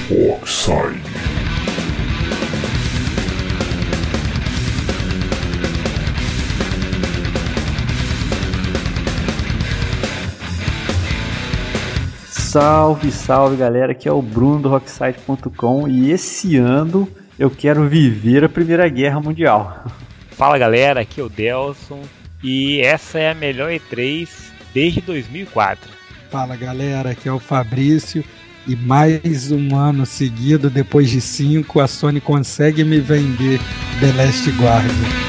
Oxide. Salve, salve galera, aqui é o Bruno do Rockside.com e esse ano eu quero viver a Primeira Guerra Mundial. Fala galera, aqui é o Delson e essa é a melhor E3 desde 2004. Fala galera, aqui é o Fabrício e mais um ano seguido, depois de 5, a Sony consegue me vender The Last Guardian.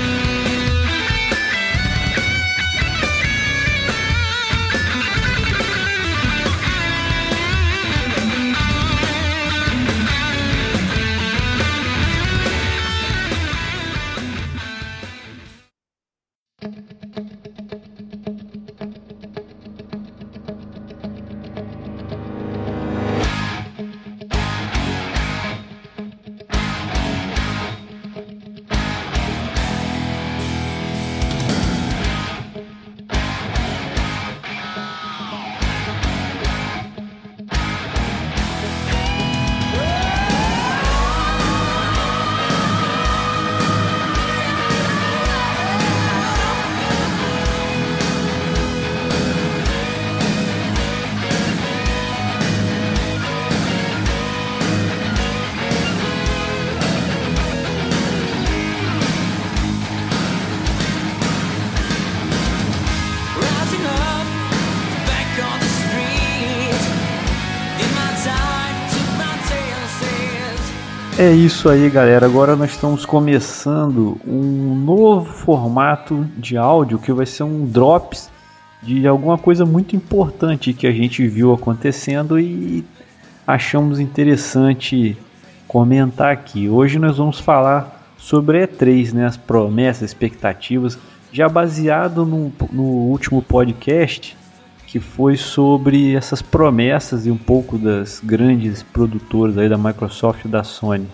É isso aí galera, agora nós estamos começando um novo formato de áudio que vai ser um drops de alguma coisa muito importante que a gente viu acontecendo e achamos interessante comentar aqui. Hoje nós vamos falar sobre a E3, né, as promessas, expectativas, já baseado no último podcast que foi sobre essas promessas e um pouco das grandes produtoras aí da Microsoft e da Sony.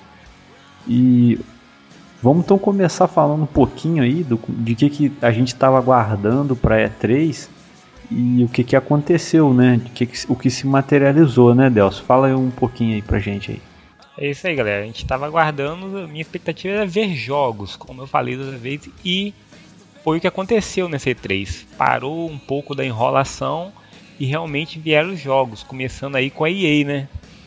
E vamos então começar falando um pouquinho aí de que a gente estava aguardando para a E3 e o que aconteceu, né? O que se materializou, né, Delcio? Fala aí um pouquinho aí pra gente aí. É isso aí, galera. A gente estava aguardando, a minha expectativa era ver jogos, como eu falei da outra vez, e foi o que aconteceu nessa E3. Parou um pouco da enrolação e realmente vieram os jogos, começando aí com a EA, né?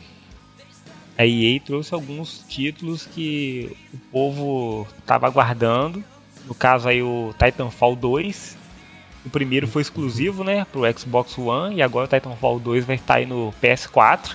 A EA trouxe alguns títulos que o povo estava aguardando. No caso aí o Titanfall 2. O primeiro foi exclusivo, né, pro Xbox One, e agora o Titanfall 2 vai estar aí no PS4.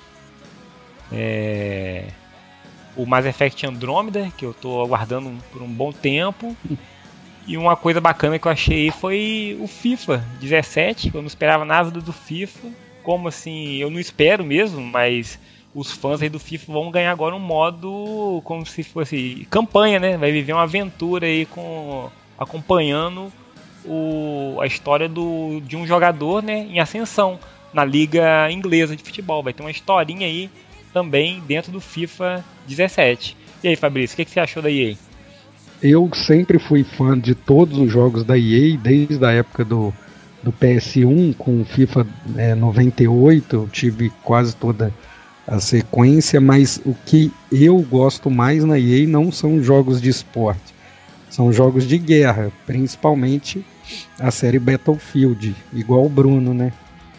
O Mass Effect Andromeda, que eu estou aguardando por um bom tempo. E uma coisa bacana que eu achei foi o FIFA 17, eu não esperava nada do FIFA, como assim, eu não espero mesmo, mas os fãs aí do FIFA vão ganhar agora um modo como se fosse campanha, né? Vai viver uma aventura aí acompanhando a história de um jogador, né, em ascensão na liga inglesa de futebol. Vai ter uma historinha aí também dentro do FIFA 17. E aí, Fabrício, o que você achou da EA? Eu sempre fui fã de todos os jogos da EA, desde a época do PS1 com o FIFA 98, eu tive quase toda a sequência, mas o que eu gosto mais na EA não são jogos de esporte, são jogos de guerra, principalmente a série Battlefield, igual o Bruno, né?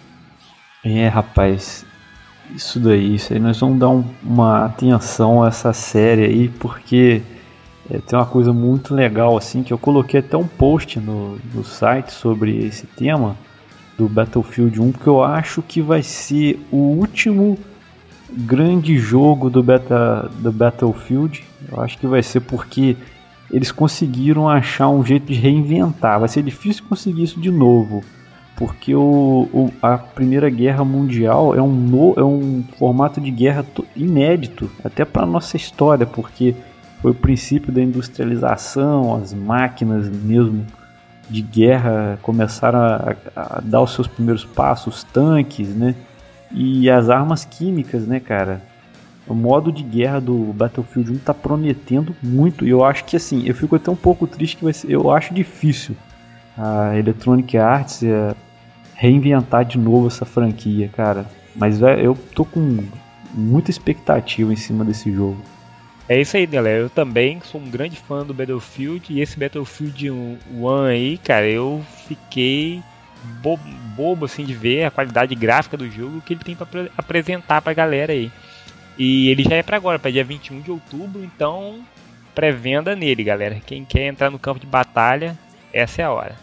Rapaz, isso aí nós vamos dar uma atenção a essa série aí, porque tem uma coisa muito legal assim, que eu coloquei até um post no site sobre esse tema do Battlefield 1, porque eu acho que vai ser o último grande jogo do Battlefield. Eu acho que vai ser porque eles conseguiram achar um jeito de reinventar. Vai ser difícil conseguir isso de novo, porque a Primeira Guerra Mundial é um formato de guerra inédito até para a nossa história, porque foi o princípio da industrialização, as máquinas mesmo de guerra começaram a dar os seus primeiros passos, os tanques, né? E as armas químicas, né, cara? O modo de guerra do Battlefield 1 tá prometendo muito. E eu acho que assim, eu fico até um pouco triste que vai ser, eu acho difícil a Electronic Arts reinventar de novo essa franquia, cara. Mas eu tô com muita expectativa em cima desse jogo. É isso aí, galera. Eu também sou um grande fã do Battlefield. E esse Battlefield 1 aí, cara, eu fiquei bobo assim de ver a qualidade gráfica do jogo que ele tem pra apresentar pra galera aí. E ele já é pra agora, pra dia 21 de outubro. Então, pré-venda nele, galera. Quem quer entrar no campo de batalha, essa é a hora.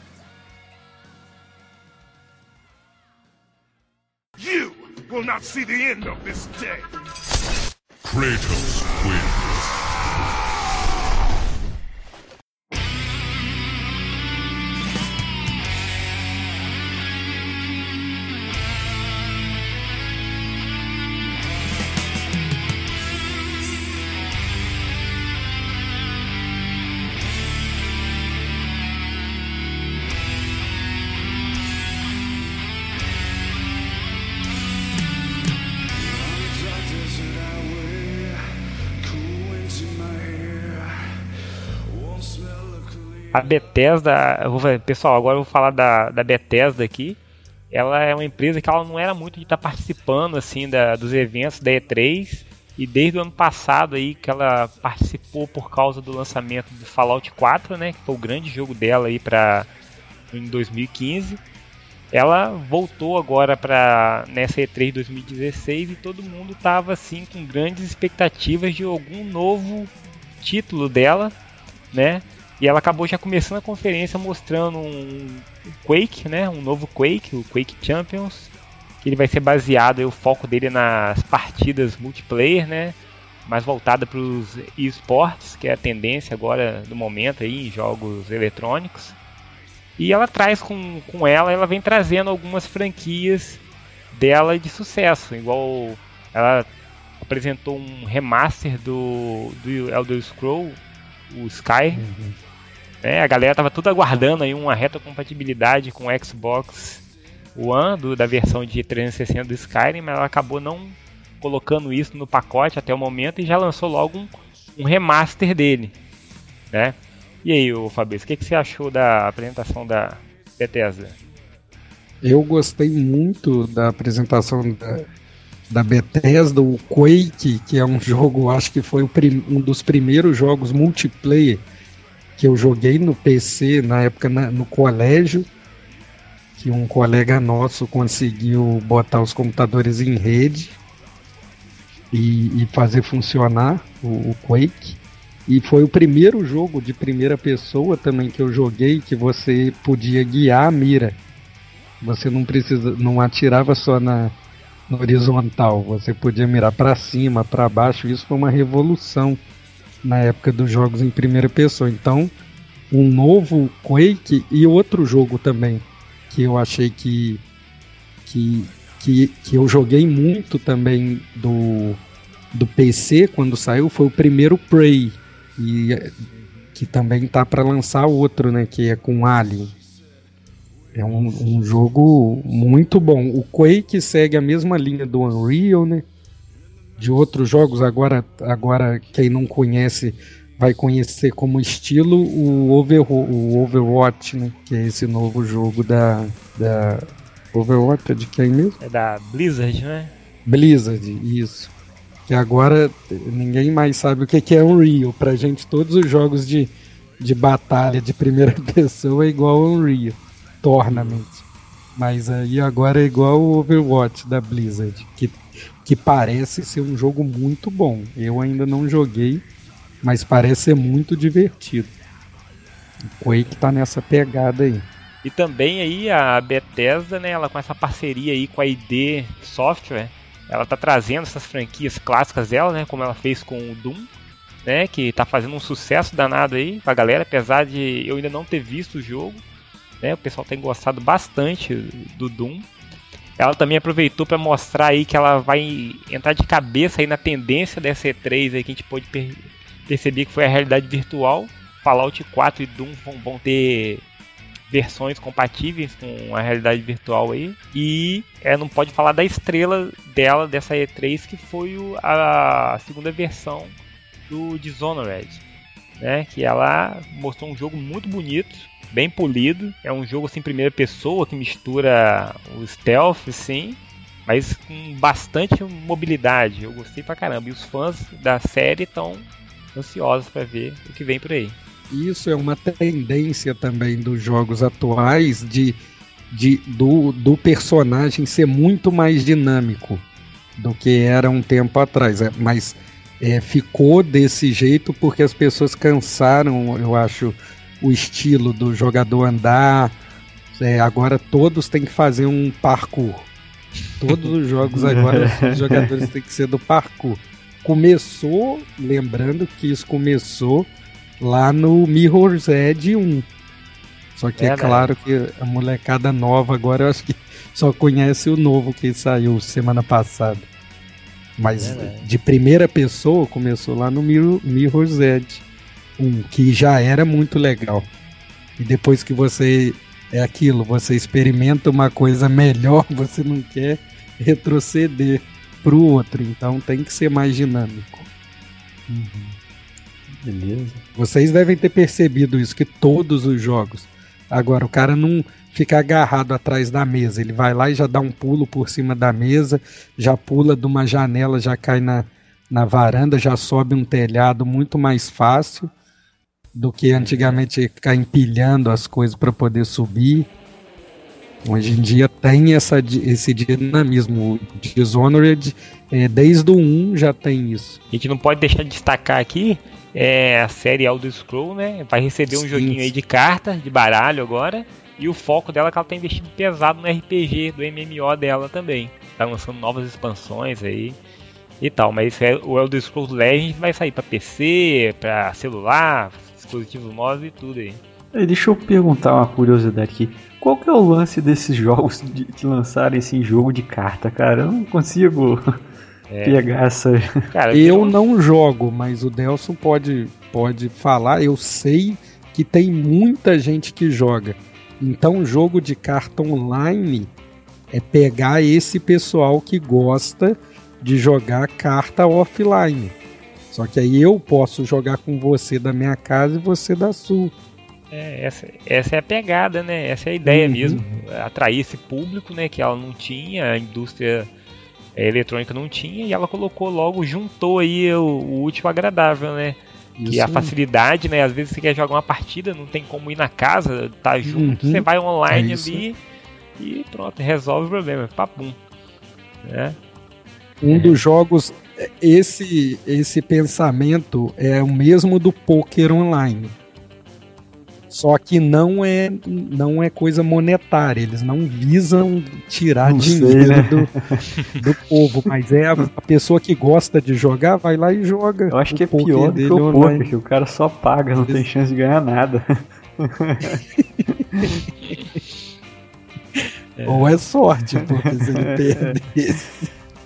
You will not see the end of this day. Kratos wins. A Bethesda, pessoal, agora eu vou falar da Bethesda aqui. Ela é uma empresa que ela não era muito de estar participando assim dos eventos da E3, e desde o ano passado aí que ela participou por causa do lançamento do Fallout 4, né, que foi o grande jogo dela aí em 2015. Ela voltou agora nessa E3 2016 e todo mundo estava assim com grandes expectativas de algum novo título dela, né? E ela acabou já começando a conferência mostrando um Quake, né? Um novo Quake, o Quake Champions, que ele vai ser baseado, o foco dele nas partidas multiplayer, né? Mais voltada para os esportes, que é a tendência agora do momento aí em jogos eletrônicos. E ela traz ela vem trazendo algumas franquias dela de sucesso, igual ela apresentou um remaster do Elder Scrolls, o Sky. A galera tava tudo aguardando aí uma retrocompatibilidade com o Xbox One da versão de 360 do Skyrim, mas ela acabou não colocando isso no pacote até o momento e já lançou logo um remaster dele, né? E aí, Fabrício, o que você achou da apresentação da Bethesda? Eu gostei muito da apresentação da Bethesda, o Quake, que é um jogo, acho que foi um dos primeiros jogos multiplayer que eu joguei no PC na época no colégio, que um colega nosso conseguiu botar os computadores em rede e fazer funcionar o Quake. E foi o primeiro jogo de primeira pessoa também que eu joguei que você podia guiar a mira. Você não atirava só na horizontal, você podia mirar para cima, para baixo. Isso foi uma revolução na época dos jogos em primeira pessoa. Então, um novo Quake e outro jogo também que eu achei que eu joguei muito também do PC quando saiu foi o primeiro Prey, e que também tá para lançar outro, né, que é com Alien. É um jogo muito bom. O Quake segue a mesma linha do Unreal, né? De outros jogos, agora quem não conhece vai conhecer como estilo o Overwatch, né? Que é esse novo jogo da Overwatch, é de quem mesmo? É da Blizzard, né? Blizzard, isso. Que agora ninguém mais sabe o que é Unreal. Pra gente, todos os jogos de batalha de primeira pessoa é igual ao Unreal Tournament. Mas aí agora é igual o Overwatch da Blizzard, que parece ser um jogo muito bom. Eu ainda não joguei, mas parece ser muito divertido. O Quake tá nessa pegada aí. E também aí a Bethesda, né, ela com essa parceria aí com a ID Software, ela tá trazendo essas franquias clássicas dela, né, como ela fez com o Doom, né, que tá fazendo um sucesso danado aí pra galera, apesar de eu ainda não ter visto o jogo, né, o pessoal tem gostado bastante do Doom. Ela também aproveitou para mostrar aí que ela vai entrar de cabeça aí na tendência dessa E3 aí que a gente pode perceber que foi a realidade virtual. Fallout 4 e Doom vão ter versões compatíveis com a realidade virtual aí. E não pode falar da estrela dela, dessa E3, que foi a segunda versão do Dishonored, né? Que ela mostrou um jogo muito bonito, bem polido. É um jogo assim, primeira pessoa, que mistura o stealth, assim, mas com bastante mobilidade. Eu gostei pra caramba. E os fãs da série estão ansiosos pra ver o que vem por aí. Isso é uma tendência também dos jogos atuais do personagem ser muito mais dinâmico do que era um tempo atrás. Mas ficou desse jeito porque as pessoas cansaram, eu acho, o estilo do jogador andar. Agora todos têm que fazer um parkour. Todos os jogos agora os jogadores têm que ser do parkour. Começou, lembrando que isso começou lá no Mirror's Edge 1. Só que é claro que a molecada nova agora eu acho que só conhece o novo que saiu semana passada. Mas de primeira pessoa começou lá no Mirror's Edge 1, que já era muito legal. E depois que você você experimenta uma coisa melhor, você não quer retroceder pro outro, então tem que ser mais dinâmico. Beleza. Vocês devem ter percebido isso, que todos os jogos. Agora, o cara não fica agarrado atrás da mesa, ele vai lá e já dá um pulo por cima da mesa, já pula de uma janela, já cai na varanda, já sobe um telhado muito mais fácil do que antigamente ficar empilhando as coisas para poder subir. Hoje em dia tem esse dinamismo. O Dishonored, desde o 1 já tem isso. A gente não pode deixar de destacar aqui a série Elder Scrolls, né? Vai receber um joguinho aí de carta, de baralho agora. E o foco dela é que ela tá investindo pesado no RPG, do MMO dela também. Tá lançando novas expansões aí e tal. Mas o Elder Scrolls Legends vai sair pra PC, pra celular, dispositivos móveis e tudo aí. Deixa eu perguntar uma curiosidade aqui. Qual que é o lance desses jogos que lançarem esse jogo de carta, cara? Eu não consigo pegar essa... Cara, eu não jogo, mas o Delson pode falar. Eu sei que tem muita gente que joga. Então, jogo de carta online é pegar esse pessoal que gosta de jogar carta offline. Só que aí eu posso jogar com você da minha casa e você da sua. Essa é a pegada, né? Essa é a ideia mesmo. Atrair esse público, né? Que ela não tinha, a indústria eletrônica não tinha, e ela colocou logo, juntou aí o útil ao agradável, né? Isso. Que a facilidade, né? Às vezes você quer jogar uma partida, não tem como ir na casa, tá junto, você vai online ali e pronto, resolve o problema, papum. Né? Dos jogos, esse pensamento é o mesmo do poker online. Só que não é coisa monetária, eles não visam tirar dinheiro do povo, mas é a pessoa que gosta de jogar, vai lá e joga. Eu acho que é pior do que o poker, que o cara só paga, não tem chance de ganhar nada. Ou é sorte, porque se ele perdesse.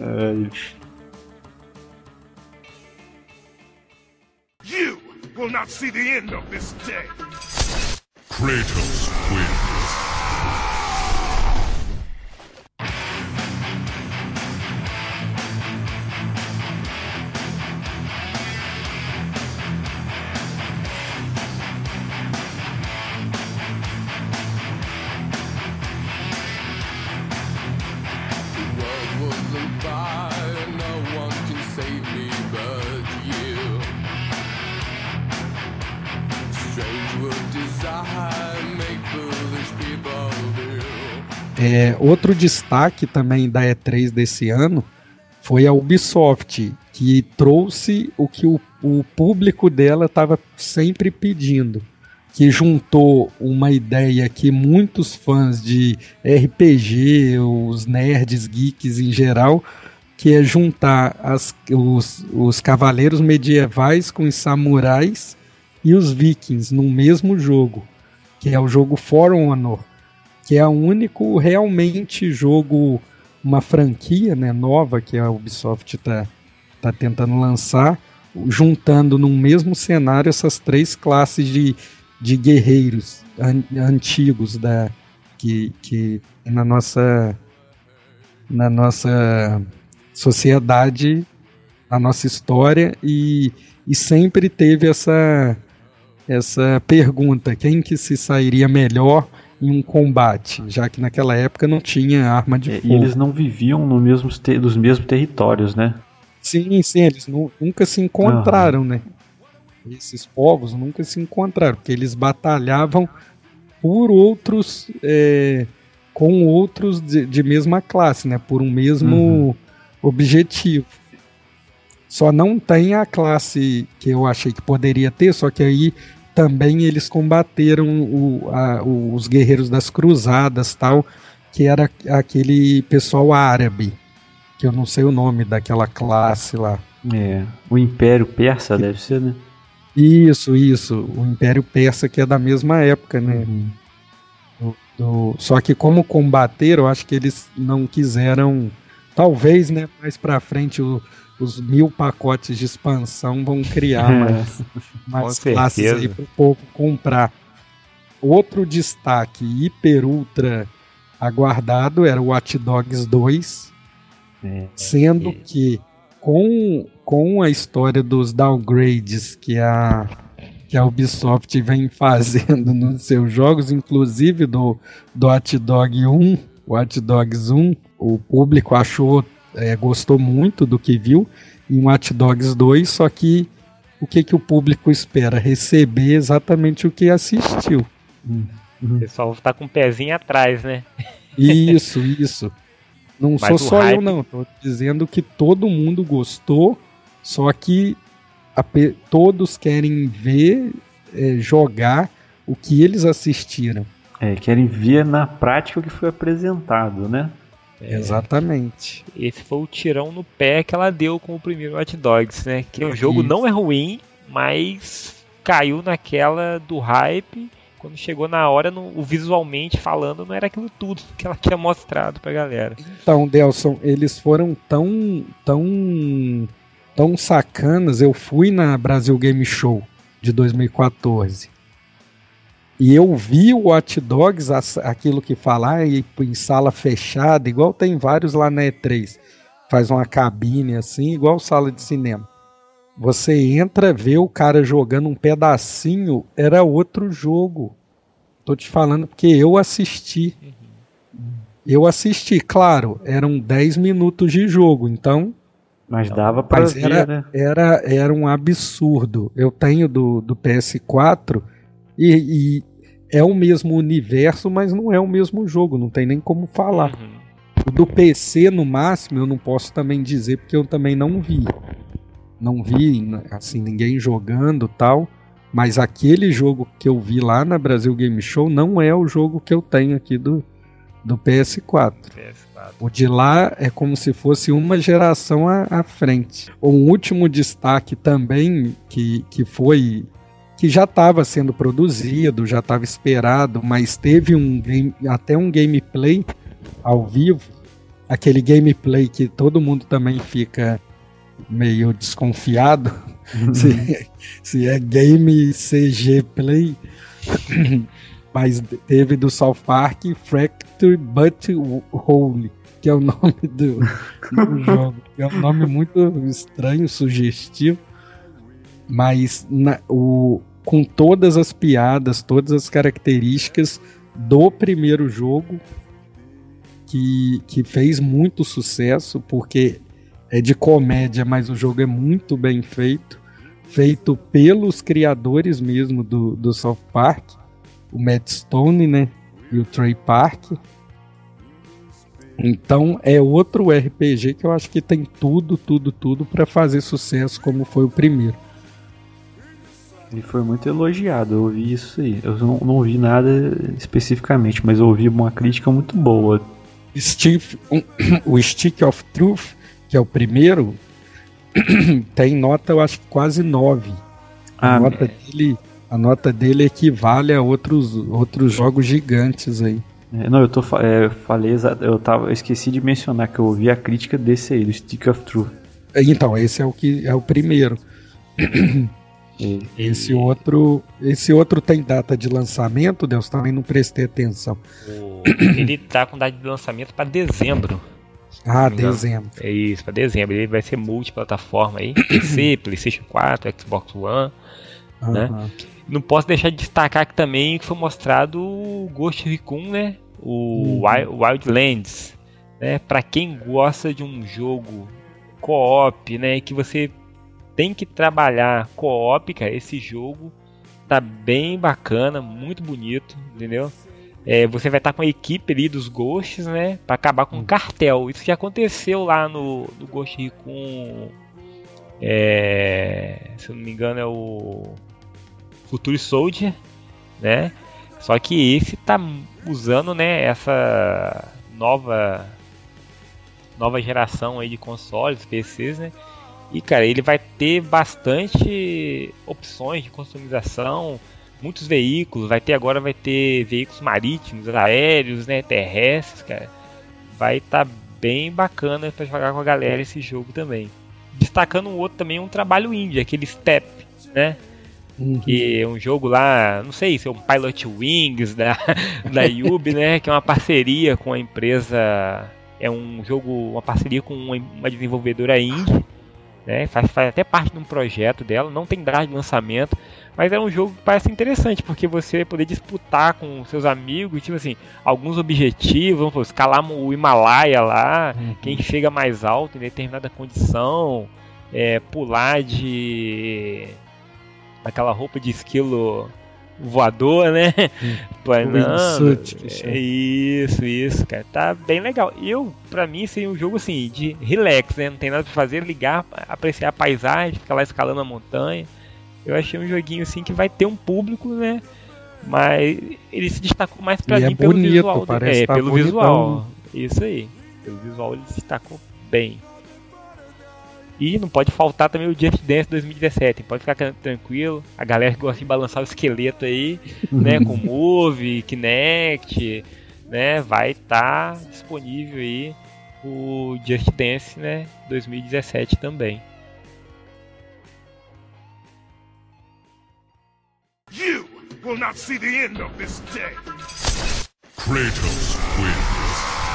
You will not see the end of this day. Kratos wins. Outro destaque também da E3 desse ano foi a Ubisoft, que trouxe o que o público dela estava sempre pedindo, que juntou uma ideia que muitos fãs de RPG, os nerds, geeks em geral, que é juntar os cavaleiros medievais com os samurais e os vikings no mesmo jogo, que é o jogo For Honor, que é o único realmente jogo, uma franquia, né, nova que a Ubisoft tá tentando lançar, juntando num mesmo cenário essas três classes de guerreiros antigos que na nossa sociedade, a nossa história, e sempre teve essa pergunta: quem que se sairia melhor em um combate, já que naquela época não tinha arma de fogo. E eles não viviam no dos mesmos territórios, né? Sim, eles nunca se encontraram, né? Esses povos nunca se encontraram, porque eles batalhavam por outros, com outros de mesma classe, né? Por um mesmo objetivo. Só não tem a classe que eu achei que poderia ter, só que aí também eles combateram os guerreiros das cruzadas, tal, que era aquele pessoal árabe, que eu não sei o nome daquela classe lá. O Império Persa deve ser, né? Isso, o Império Persa, que é da mesma época, né? Só que como combateram, eu acho que eles não quiseram, talvez, né, mais pra frente os 1000 pacotes de expansão vão criar mais classes aí pro povo comprar. Outro destaque hiper ultra aguardado era o Watch Dogs 2, sendo que com a história dos downgrades que a Ubisoft vem fazendo nos seus jogos, inclusive do Watch Dogs 1, o público gostou muito do que viu em Watch Dogs 2, só que o que o público espera? Receber exatamente o que assistiu. O pessoal tá com o pezinho atrás, né? Isso. Não sou só hype... eu, não. Tô dizendo que todo mundo gostou, só que todos querem ver, jogar o que eles assistiram. Querem ver na prática o que foi apresentado, né? Exatamente. Esse foi o tirão no pé que ela deu com o primeiro Watch Dogs, né? Que o jogo não é ruim, mas caiu naquela do hype. Quando chegou na hora, visualmente falando, não era aquilo tudo que ela tinha mostrado pra galera. Então, Delson, eles foram tão sacanas. Eu fui na Brasil Game Show de 2014 e eu vi o Watch Dogs, aquilo que falar em sala fechada, igual tem vários lá na E3. Faz uma cabine assim, igual sala de cinema. Você entra, vê o cara jogando um pedacinho, era outro jogo. Tô te falando porque eu assisti. Claro, eram 10 minutos de jogo, então... Mas dava pra ver, né? Era um absurdo. Eu tenho do PS4 e é o mesmo universo, mas não é o mesmo jogo, não tem nem como falar. O do PC, no máximo, eu não posso também dizer, porque eu também não vi. Não vi, assim, ninguém jogando e tal, mas aquele jogo que eu vi lá na Brasil Game Show não é o jogo que eu tenho aqui do PS4. O de lá é como se fosse uma geração à frente. Um último destaque também que já estava sendo produzido, já estava esperado, mas teve até um gameplay ao vivo, aquele gameplay que todo mundo também fica meio desconfiado se é game CG play, mas teve do South Park Fractured But Whole, que é o nome do jogo. É um nome muito estranho, sugestivo, mas com todas as piadas, todas as características do primeiro jogo, que fez muito sucesso, porque é de comédia, mas o jogo é muito bem feito pelos criadores mesmo do South Park, o Matt Stone, né, e o Trey Park. Então é outro RPG que eu acho que tem tudo para fazer sucesso como foi o primeiro. Ele foi muito elogiado, eu ouvi isso aí. Eu não vi nada especificamente, mas eu ouvi uma crítica muito boa. O Stick of Truth, que é o primeiro, tem nota, eu acho que quase 9. A nota dele equivale a outros jogos gigantes aí. Eu esqueci de mencionar que eu ouvi a crítica desse aí, do Stick of Truth. Então, esse é o primeiro. Esse outro tem data de lançamento, Deus, também não prestei atenção. Ele tá com data de lançamento para dezembro. Dezembro. É isso, para dezembro. Ele vai ser multiplataforma aí, PC, PlayStation 4, Xbox One. né? Não posso deixar de destacar aqui também que foi mostrado o Ghost Recon, né? O Wildlands, né? Para quem gosta de um jogo co-op, né? Que você tem que trabalhar co-op, cara, esse jogo tá bem bacana, muito bonito, entendeu? Você vai estar com a equipe ali dos Ghosts, né? Para acabar com um cartel. Isso já aconteceu lá no Ghost Recon. Se eu não me engano é o Future Soldier, né? Só que esse tá usando, né, essa nova geração aí de consoles, PCs, né? E cara, ele vai ter bastante opções de customização, muitos veículos, vai ter veículos marítimos, aéreos, né, terrestres, cara. Vai estar bem bacana para jogar com a galera esse jogo também. Destacando um outro também, um trabalho indie, aquele Step, né? Que é um jogo lá, não sei se é um Pilot Wings da Yubi, né? Que é uma parceria com a empresa, é um jogo, uma parceria com uma desenvolvedora indie, né? Faz até parte de um projeto dela, não tem data de lançamento, mas é um jogo que parece interessante, porque você vai poder disputar com seus amigos, tipo assim, alguns objetivos, vamos supor, escalar o Himalaia lá, quem chega mais alto em determinada condição, pular de aquela roupa de esquilo voador, né? Planando. Isso, cara. Tá bem legal. Pra mim, seria um jogo assim, de relax, né? Não tem nada pra fazer, ligar, apreciar a paisagem, ficar lá escalando a montanha. Eu achei um joguinho assim que vai ter um público, né? Mas ele se destacou mais pra mim pelo bonito, visual. Pelo bonitão. Visual. Isso aí. Pelo visual ele se destacou bem. E não pode faltar também o Just Dance 2017, pode ficar tranquilo, a galera que gosta de balançar o esqueleto aí, né, com Move, Kinect, né, vai estar disponível aí o Just Dance, né, 2017 também. You will not see the end of this day. Kratos wins.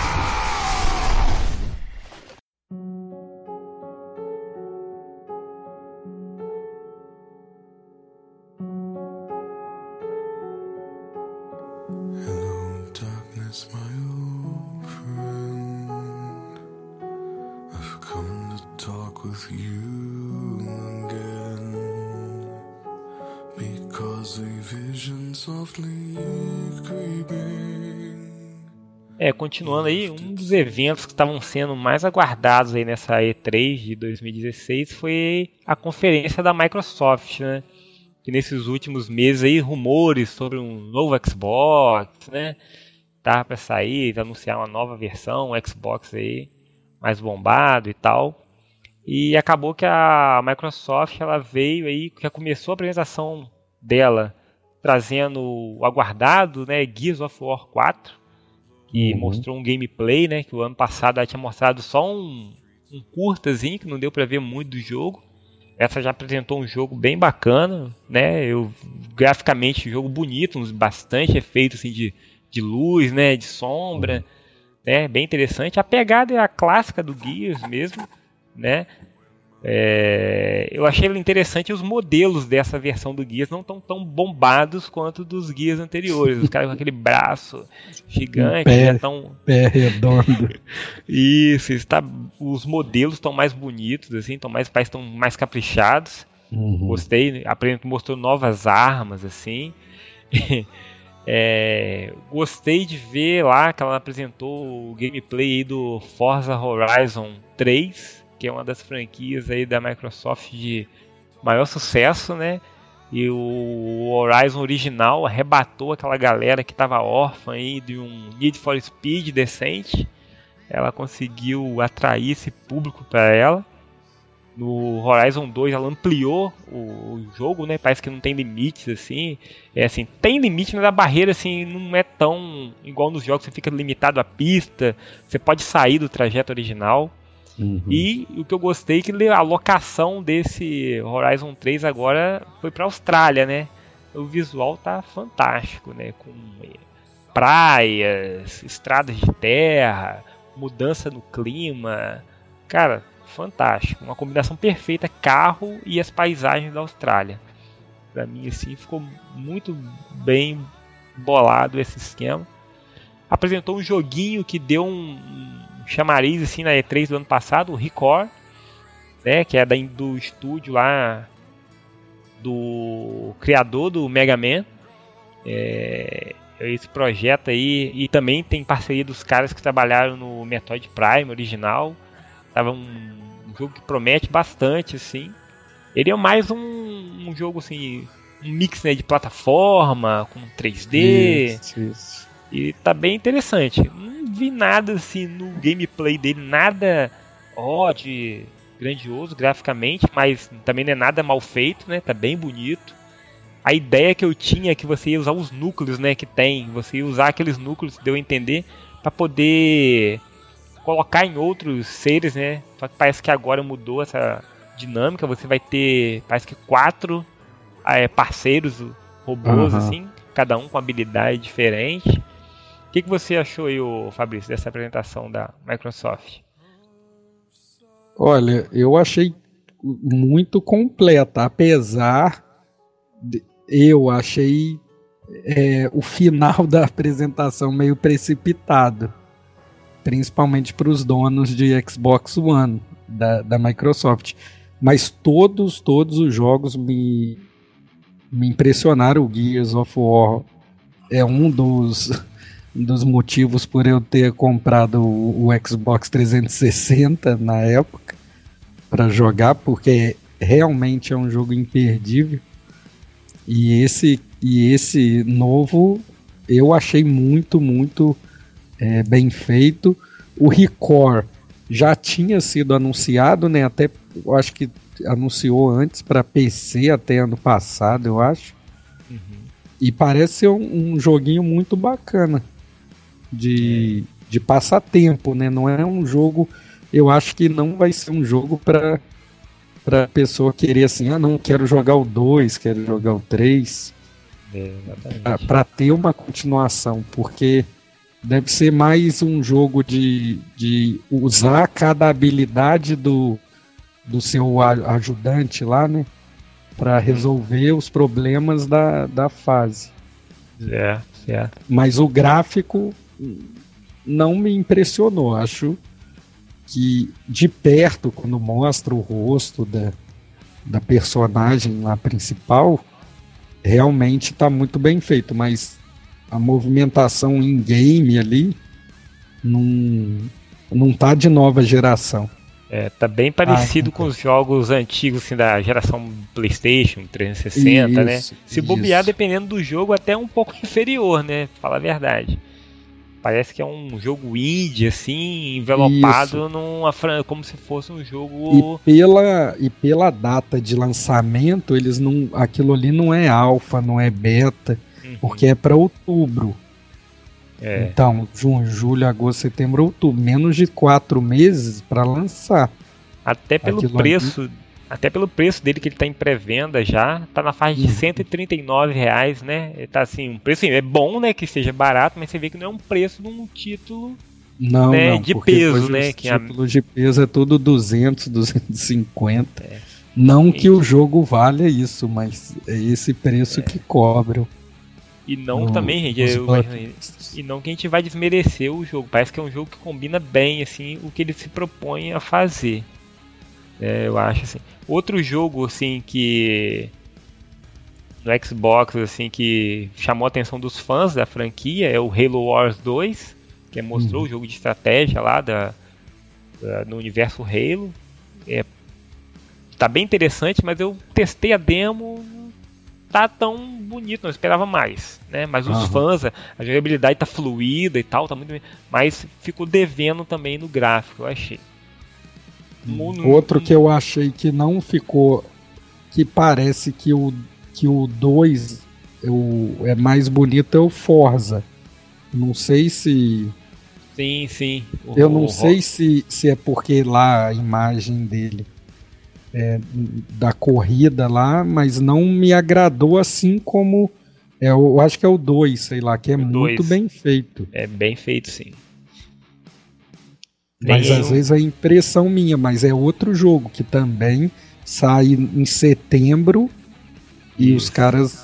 Continuando aí, um dos eventos que estavam sendo mais aguardados aí nessa E3 de 2016 foi a conferência da Microsoft, né? Que nesses últimos meses aí, rumores sobre um novo Xbox, né? Tava para sair, anunciar uma nova versão, um Xbox aí mais bombado e tal. E acabou que a Microsoft ela veio aí, já começou a apresentação dela trazendo o aguardado, né, Gears of War 4. Que mostrou um gameplay, né? Que o ano passado ela tinha mostrado só um curtazinho, que não deu pra ver muito do jogo. Essa já apresentou um jogo bem bacana, né? Graficamente, um jogo bonito, uns bastante efeitos assim, de luz, né? De sombra, né? Bem interessante. A pegada é a clássica do Gears mesmo, né? Eu achei interessante os modelos dessa versão do Gears não estão tão bombados quanto dos Gears anteriores. Os caras com aquele braço gigante, pé redondo. Isso, os modelos estão mais bonitos, assim, parece estão mais caprichados. Gostei, mostrou novas armas, assim. Gostei de ver lá que ela apresentou o gameplay aí do Forza Horizon 3. Que é uma das franquias aí da Microsoft de maior sucesso, né? E o Horizon original arrebatou aquela galera que estava órfã aí de um Need for Speed decente. Ela conseguiu atrair esse público para ela. No Horizon 2 ela ampliou o jogo, né? Parece que não tem limites, assim. Assim, tem limite, mas a barreira assim, não é tão igual nos jogos, você fica limitado à pista, você pode sair do trajeto original. E o que eu gostei é que a locação desse Horizon 3 agora foi para a Austrália, né? O visual tá fantástico, né? Com praias, estradas de terra, mudança no clima. Cara, fantástico. Uma combinação perfeita, carro e as paisagens da Austrália. Pra mim, assim, ficou muito bem bolado esse esquema. Apresentou um joguinho que deu um chamariz assim, na E3 do ano passado, o Record, né, que é do estúdio lá do criador do Mega Man. Esse projeto aí, e também tem parceria dos caras que trabalharam no Metroid Prime original. Tava um jogo que promete bastante, assim. Ele é mais um jogo assim, um mix, né, de plataforma com 3D. Isso. E tá bem interessante. Não vi nada assim no gameplay dele, nada de grandioso graficamente, mas também não é nada mal feito, né? Tá bem bonito. A ideia que eu tinha é que você ia usar os núcleos, né, que tem, você ia usar aqueles núcleos, deu a entender, para poder colocar em outros seres, né? Só que parece que agora mudou essa dinâmica, você vai ter, parece que 4 parceiros robôs, assim, cada um com habilidade diferente. O que você achou aí, Fabrício, dessa apresentação da Microsoft? Olha, eu achei muito completa, apesar de, eu achei o final da apresentação meio precipitado, principalmente para os donos de Xbox One da Microsoft. Mas todos os jogos me impressionaram. O Gears of War é um dos motivos por eu ter comprado o Xbox 360 na época para jogar, porque realmente é um jogo imperdível. E esse novo eu achei muito bem feito. O Record já tinha sido anunciado, né? Até eu acho que anunciou antes para PC até ano passado, eu acho. E parece ser um joguinho muito bacana de passatempo, né? Não é um jogo, eu acho que não vai ser um jogo para pessoa querer assim, não quero jogar o 2, quero jogar o 3, para ter uma continuação, porque deve ser mais um jogo de usar cada habilidade do seu ajudante lá, né, para resolver os problemas da fase. Certo. Mas o gráfico não me impressionou. Acho que de perto, quando mostra o rosto da personagem lá principal, realmente está muito bem feito, mas a movimentação em game ali não tá de nova geração. Tá bem parecido com os jogos antigos assim, da geração PlayStation 360, né? Se bobear, dependendo do jogo, até um pouco inferior, né? Fala a verdade. Parece que é um jogo indie, assim, envelopado como se fosse um jogo... E pela data de lançamento, aquilo ali não é alfa, não é beta, porque é para outubro. Então, junho, julho, agosto, setembro, outubro, menos de 4 meses para lançar. Até pelo preço dele, que ele tá em pré-venda já, tá na faixa de R$139, né? Ele tá assim, um preço assim, é bom, né, que seja barato, mas você vê que não é um preço de um título de peso, né? Que título de peso é tudo 200, 250. Não que o jogo valha isso, mas é esse preço que cobram. E não também, gente, e não que a gente vai desmerecer o jogo. Parece que é um jogo que combina bem assim o que ele se propõe a fazer. Eu acho assim. Outro jogo assim que no Xbox assim que chamou a atenção dos fãs da franquia é o Halo Wars 2, que mostrou o jogo de estratégia lá no universo Halo. Tá bem interessante, mas eu testei a demo, não tá tão bonito, não esperava mais, né? Mas os fãs, a jogabilidade tá fluida e tal, tá muito bem, mas ficou devendo também no gráfico, eu achei. Outro que eu achei que não ficou, que parece que o 2 é mais bonito, é o Forza. Não sei se... Sim. Eu não sei se é porque lá a imagem dele da corrida lá, mas não me agradou assim como... eu acho que é o 2, sei lá, que é muito bem feito. É bem feito, sim. Mas às vezes é impressão minha, mas é outro jogo que também sai em setembro E os caras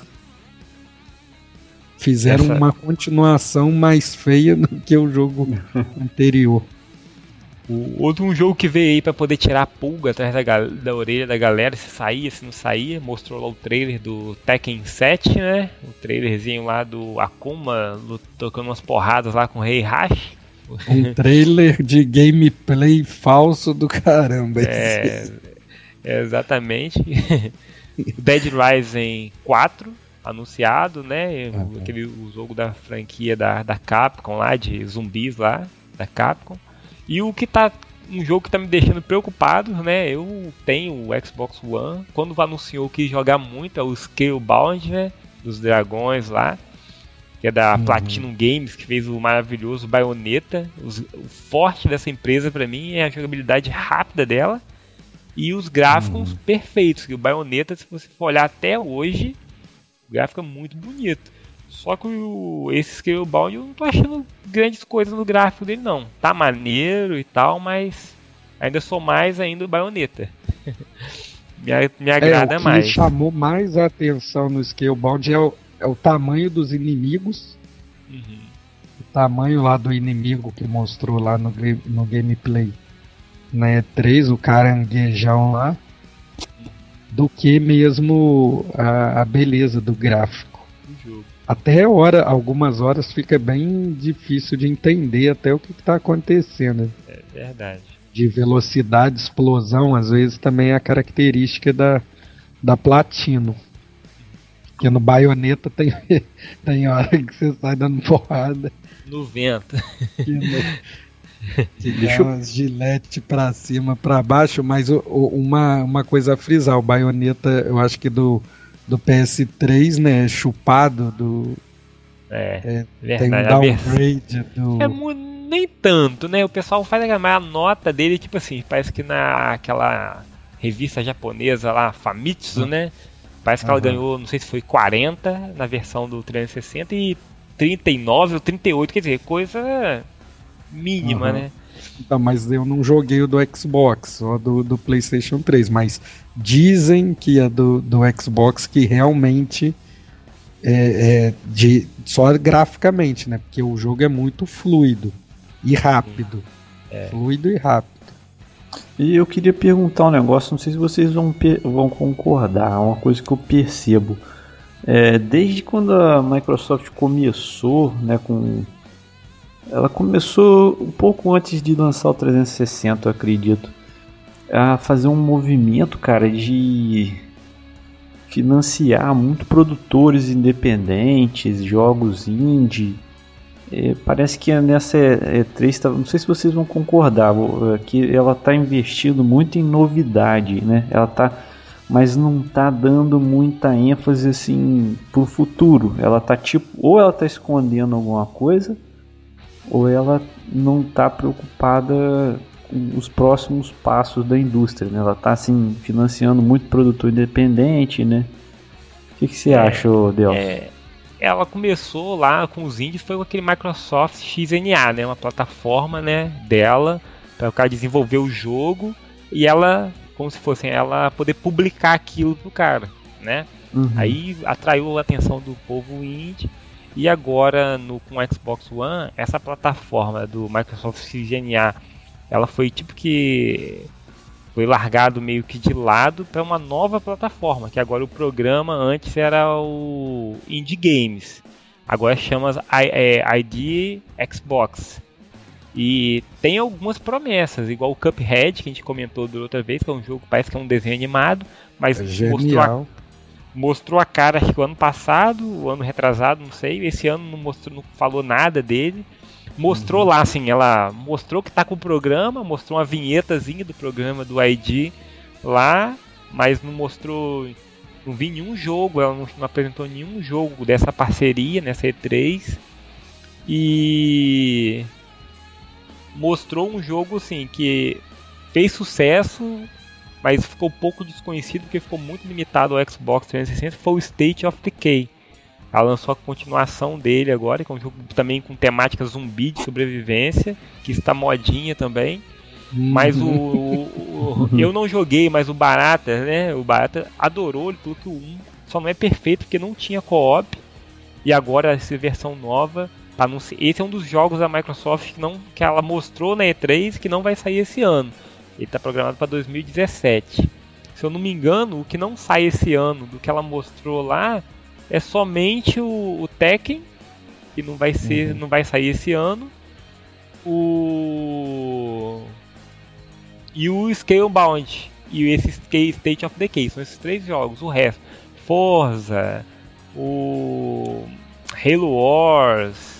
fizeram uma continuação mais feia do que o jogo anterior. O outro jogo que veio aí pra poder tirar a pulga atrás da orelha da galera, se saía, se não saía, mostrou lá o trailer do Tekken 7, né? O trailerzinho lá do Akuma tocando umas porradas lá com o Rei Hashi. Um trailer de gameplay falso do caramba. Exatamente. Dead Rising 4 anunciado, né? O jogo da franquia da Capcom lá, de zumbis lá, da Capcom. E um jogo que tá me deixando preocupado, né? Eu tenho o Xbox One. Quando anunciou que ia jogar muito, é o Scalebound, né? Dos dragões lá. Que é da Platinum Games, que fez o maravilhoso Bayonetta. O forte dessa empresa pra mim é a jogabilidade rápida dela e os gráficos perfeitos. Que o Bayonetta, se você for olhar até hoje, o gráfico é muito bonito. Só que esse Scalebound eu não tô achando grandes coisas no gráfico dele não. Tá maneiro e tal, mas ainda sou mais ainda o Bayonetta. me agrada mais. O que chamou mais a atenção no Scalebound é o tamanho dos inimigos. O tamanho lá do inimigo que mostrou lá no gameplay na E3, o caranguejão lá, do que mesmo a beleza do gráfico. Até algumas horas fica bem difícil de entender até o que está acontecendo. É verdade. De velocidade, explosão, às vezes também é a característica da Platinum. Porque no Bayonetta tem hora que você sai dando porrada. No vento. Deixa umas gilete pra cima, pra baixo, mas uma coisa a frisar, o Bayonetta, eu acho que do PS3, né, chupado verdade, tem um downgrade nem tanto, né? O pessoal faz a nota dele, tipo assim, parece que naquela revista japonesa lá, Famitsu, né? Parece que ela ganhou, não sei se foi 40 na versão do 360 e 39 ou 38, quer dizer, coisa mínima, né? Então, mas eu não joguei o do Xbox, só do PlayStation 3, mas dizem que é do Xbox que realmente só graficamente, né? Porque o jogo é muito fluido e rápido. Fluido e rápido. E eu queria perguntar um negócio, não sei se vocês vão concordar, é uma coisa que eu percebo. Desde quando a Microsoft começou, né, ela começou um pouco antes de lançar o 360, eu acredito, a fazer um movimento, cara, de financiar muito produtores independentes, jogos indie. Parece que nessa E3, não sei se vocês vão concordar, que ela está investindo muito em novidade, né? Mas não está dando muita ênfase assim pro futuro. Ela tá ou ela está escondendo alguma coisa, ou ela não está preocupada com os próximos passos da indústria, né? Ela está assim financiando muito produtor independente, né? O que você acha, Delcio? Ela começou lá com os indies, foi com aquele Microsoft XNA, né? Uma plataforma, né, dela para o cara desenvolver o jogo e ela, como se fosse ela poder publicar aquilo pro cara, né? Aí atraiu a atenção do povo indie. E agora com o Xbox One, essa plataforma do Microsoft XNA, ela foi foi largado meio que de lado para uma nova plataforma, que agora o programa antes era o Indie Games, agora chama ID Xbox. E tem algumas promessas, igual o Cuphead, que a gente comentou da outra vez, que é um jogo que parece que é um desenho animado, mas mostrou a cara, acho que o ano passado, o ano retrasado, não sei, esse ano não falou nada dele. Mostrou lá, assim, ela mostrou que tá com o programa, mostrou uma vinhetazinha do programa do ID lá, mas não vi nenhum jogo, ela não apresentou nenhum jogo dessa parceria nessa E3. E mostrou um jogo, assim, que fez sucesso, mas ficou pouco desconhecido porque ficou muito limitado ao Xbox 360, foi o State of Decay. Ela lançou a continuação dele agora, que é um jogo também com temática zumbi de sobrevivência, que está modinha também. Mas eu não joguei, mas o Barata, né? O Barata adorou, ele falou que o 1 só não é perfeito porque não tinha co-op, e agora essa versão nova, esse é um dos jogos da Microsoft que ela mostrou na E3 que não vai sair esse ano. Ele está programado para 2017. Se eu não me engano, o que não sai esse ano do que ela mostrou lá é somente o Tekken, que não vai sair esse ano, e o Scalebound e esse State of Decay. São esses 3 jogos. O resto, Forza, o Halo Wars,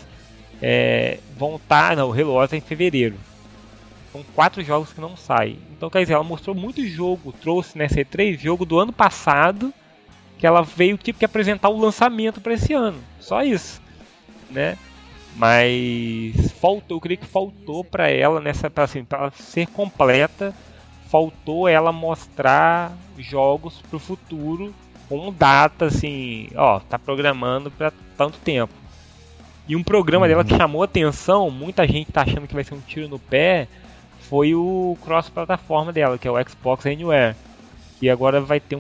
o Halo Wars é em fevereiro. São 4 jogos que não saem. Então, quer dizer, ela mostrou muito jogo, trouxe nessa E3 jogo do ano passado, que ela veio tipo que apresentar o lançamento para esse ano. Só isso, né? Mas eu creio que faltou para ela para ela ser completa, faltou ela mostrar jogos pro futuro com data assim, tá programando para tanto tempo. E um programa dela que chamou atenção, muita gente tá achando que vai ser um tiro no pé, foi o cross-plataforma dela, que é o Xbox Anywhere. E agora vai ter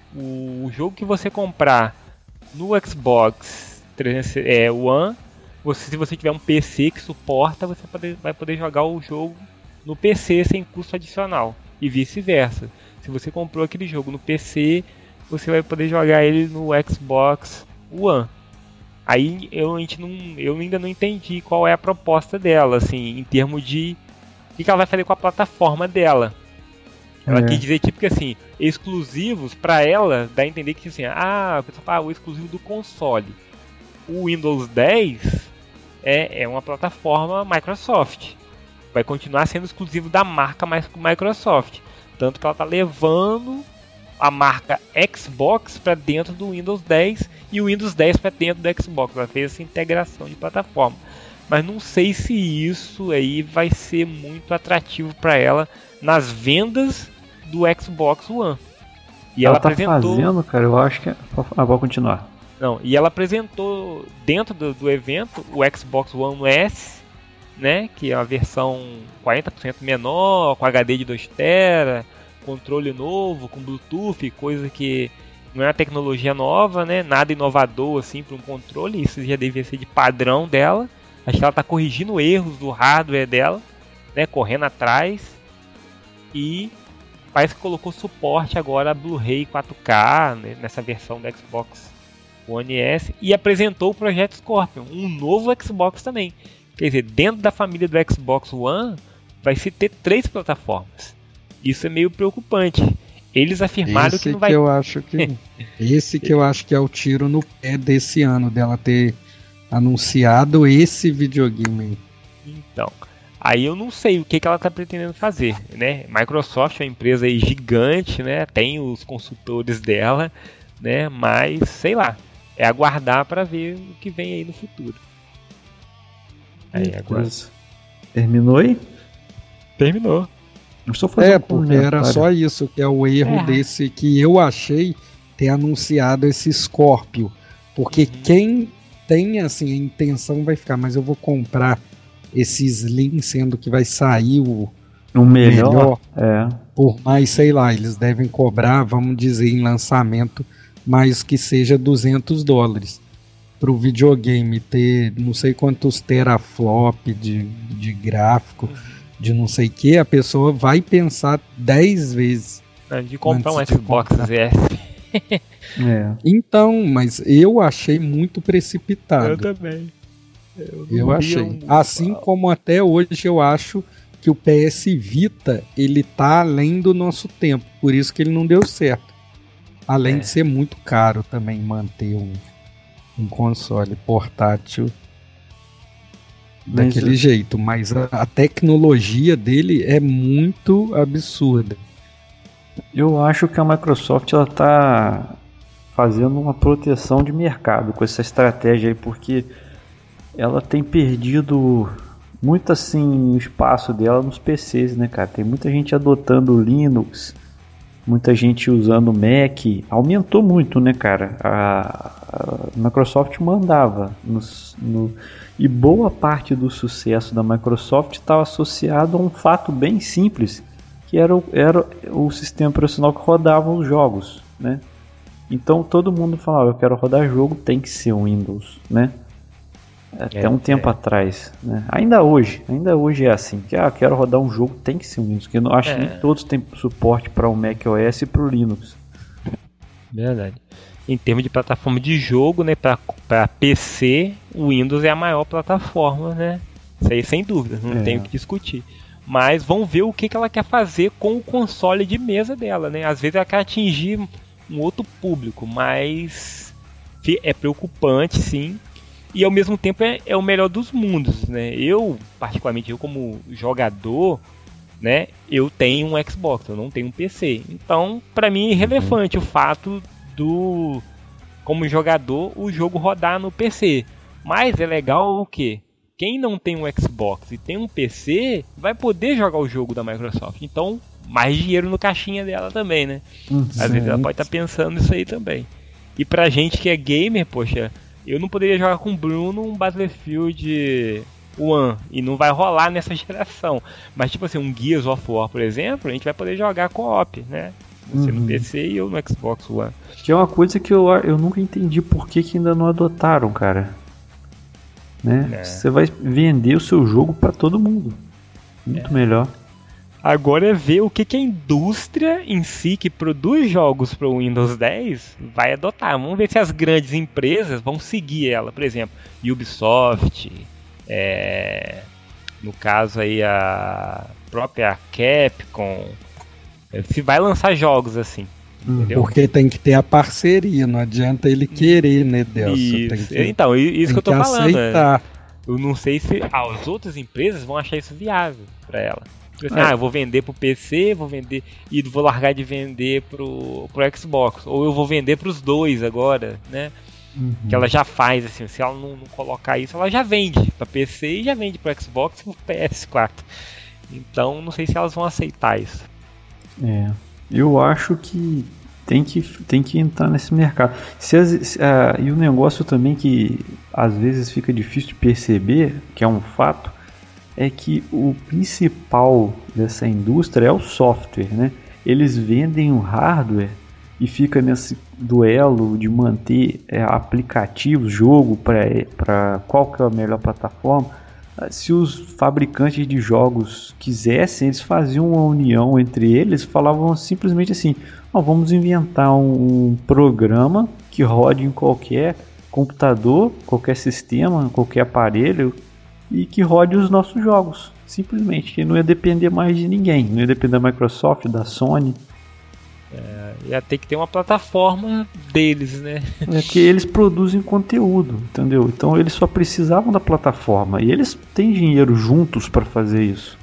o jogo que você comprar no Xbox One, se você tiver um PC que suporta, você vai poder jogar o jogo no PC sem custo adicional. E vice-versa. Se você comprou aquele jogo no PC, você vai poder jogar ele no Xbox One. Aí eu ainda não entendi qual é a proposta dela, assim, em termos de o que ela vai fazer com a plataforma dela. Ela quer dizer tipo que assim, exclusivos pra ela, dá a entender que assim, a pessoa fala, o exclusivo do console. O Windows 10 é uma plataforma Microsoft. Vai continuar sendo exclusivo da marca Microsoft. Tanto que ela tá levando a marca Xbox para dentro do Windows 10 e o Windows 10 para dentro do Xbox. Ela fez essa integração de plataforma. Mas não sei se isso aí vai ser muito atrativo para ela nas vendas do Xbox One. E ela apresentou... fazendo, cara, eu acho que... vou continuar. Não, e ela apresentou dentro do evento o Xbox One S, né, que é uma versão 40% menor, com HD de 2 TB, controle novo, com Bluetooth, coisa que não é uma tecnologia nova, né, nada inovador assim para um controle, isso já devia ser de padrão dela. Acho que ela está corrigindo erros do hardware dela, né, correndo atrás, e parece que colocou suporte agora a Blu-ray 4K, né, nessa versão do Xbox One S, e apresentou o projeto Scorpion, um novo Xbox também. Quer dizer, dentro da família do Xbox One vai se ter 3 plataformas. Isso é meio preocupante. Eles afirmaram que não vai... Esse que eu acho que é o tiro no pé desse ano, dela ter anunciado esse videogame. Então, aí eu não sei o que ela está pretendendo fazer, né? Microsoft é uma empresa aí gigante, né? Tem os consultores dela, né? Mas, sei lá, é aguardar para ver o que vem aí no futuro. Aí, agora... Terminou aí? Terminou. Porque era só isso, que é o erro desse que eu achei ter anunciado esse Scorpio. Porque quem tem assim a intenção vai ficar, mas eu vou comprar esse Slim, sendo que vai sair o melhor. Por mais, sei lá, eles devem cobrar, vamos dizer, em lançamento, mais que seja $200. Para o videogame ter não sei quantos teraflop de gráfico, de não sei o que, a pessoa vai pensar 10 vezes de comprar um Xbox S. Então, mas eu achei muito precipitado. Eu também. Eu achei. Assim como até hoje eu acho que o PS Vita ele tá além do nosso tempo, por isso que ele não deu certo. Além de ser muito caro também manter um console portátil daquele jeito, mas a tecnologia dele é muito absurda. Eu acho que a Microsoft ela tá fazendo uma proteção de mercado com essa estratégia aí, porque ela tem perdido muito assim o espaço dela nos PCs, né, cara? Tem muita gente adotando o Linux, muita gente usando o Mac, aumentou muito, né, cara? A Microsoft mandava e boa parte do sucesso da Microsoft estava associado a um fato bem simples, que era o sistema operacional que rodava os jogos, né? Então todo mundo falava, eu quero rodar jogo, tem que ser um Windows, né? Até um tempo atrás, né? Ainda hoje é assim, que eu quero rodar um jogo, tem que ser um Windows, porque eu acho que nem todos têm suporte para o macOS e para o Linux. Verdade. Em termos de plataforma de jogo, né, para PC, o Windows é a maior plataforma, né? Isso aí sem dúvida, não tem o que discutir. Mas vamos ver o que ela quer fazer com o console de mesa dela, né? Às vezes ela quer atingir um outro público, mas é preocupante, sim. E ao mesmo tempo é o melhor dos mundos, né? Particularmente eu como jogador, né? Eu tenho um Xbox, eu não tenho um PC. Então, para mim é irrelevante o fato como jogador, o jogo rodar no PC. Mas é legal o quê? Quem não tem um Xbox e tem um PC, vai poder jogar o jogo da Microsoft. Então, mais dinheiro no caixinha dela também, né? Às vezes ela pode estar pensando nisso aí também. E pra gente que é gamer, poxa, eu não poderia jogar com o Bruno um Battlefield 1 e não vai rolar nessa geração. Mas tipo assim, um Gears of War, por exemplo, a gente vai poder jogar co-op, né? Você no PC e eu no Xbox One. Que é uma coisa que eu nunca entendi por que ainda não adotaram, cara. Né? Você vai vender o seu jogo para todo mundo. Muito melhor. Agora é ver o que a indústria em si, que produz jogos para o Windows 10, vai adotar. Vamos ver se as grandes empresas vão seguir ela. Por exemplo, Ubisoft, no caso aí a própria Capcom, se vai lançar jogos assim. Entendeu? Porque tem que ter a parceria, não adianta ele querer, né, Delcio? Então, isso que eu tô falando. Aceitar. Eu não sei se as outras empresas vão achar isso viável para ela. Assim, eu vou vender pro PC, vou largar de vender pro Xbox. Ou eu vou vender pros dois agora, né? Que ela já faz, assim, se ela não colocar isso, ela já vende pra PC e já vende pro Xbox e pro PS4. Então, não sei se elas vão aceitar isso. Eu acho que tem que entrar nesse mercado. E o negócio também que às vezes fica difícil de perceber, que é um fato, é que o principal dessa indústria é o software, né? Eles vendem o hardware e fica nesse duelo de manter aplicativos, jogo para qual que é a melhor plataforma. Se os fabricantes de jogos quisessem, eles faziam uma união entre eles, falavam simplesmente assim: vamos inventar um programa que rode em qualquer computador, qualquer sistema, qualquer aparelho e que rode os nossos jogos, simplesmente, que não ia depender mais de ninguém, não ia depender da Microsoft, da Sony. Ia ter que ter uma plataforma deles, né? Que eles produzem conteúdo, entendeu? Então eles só precisavam da plataforma e eles têm dinheiro juntos para fazer isso.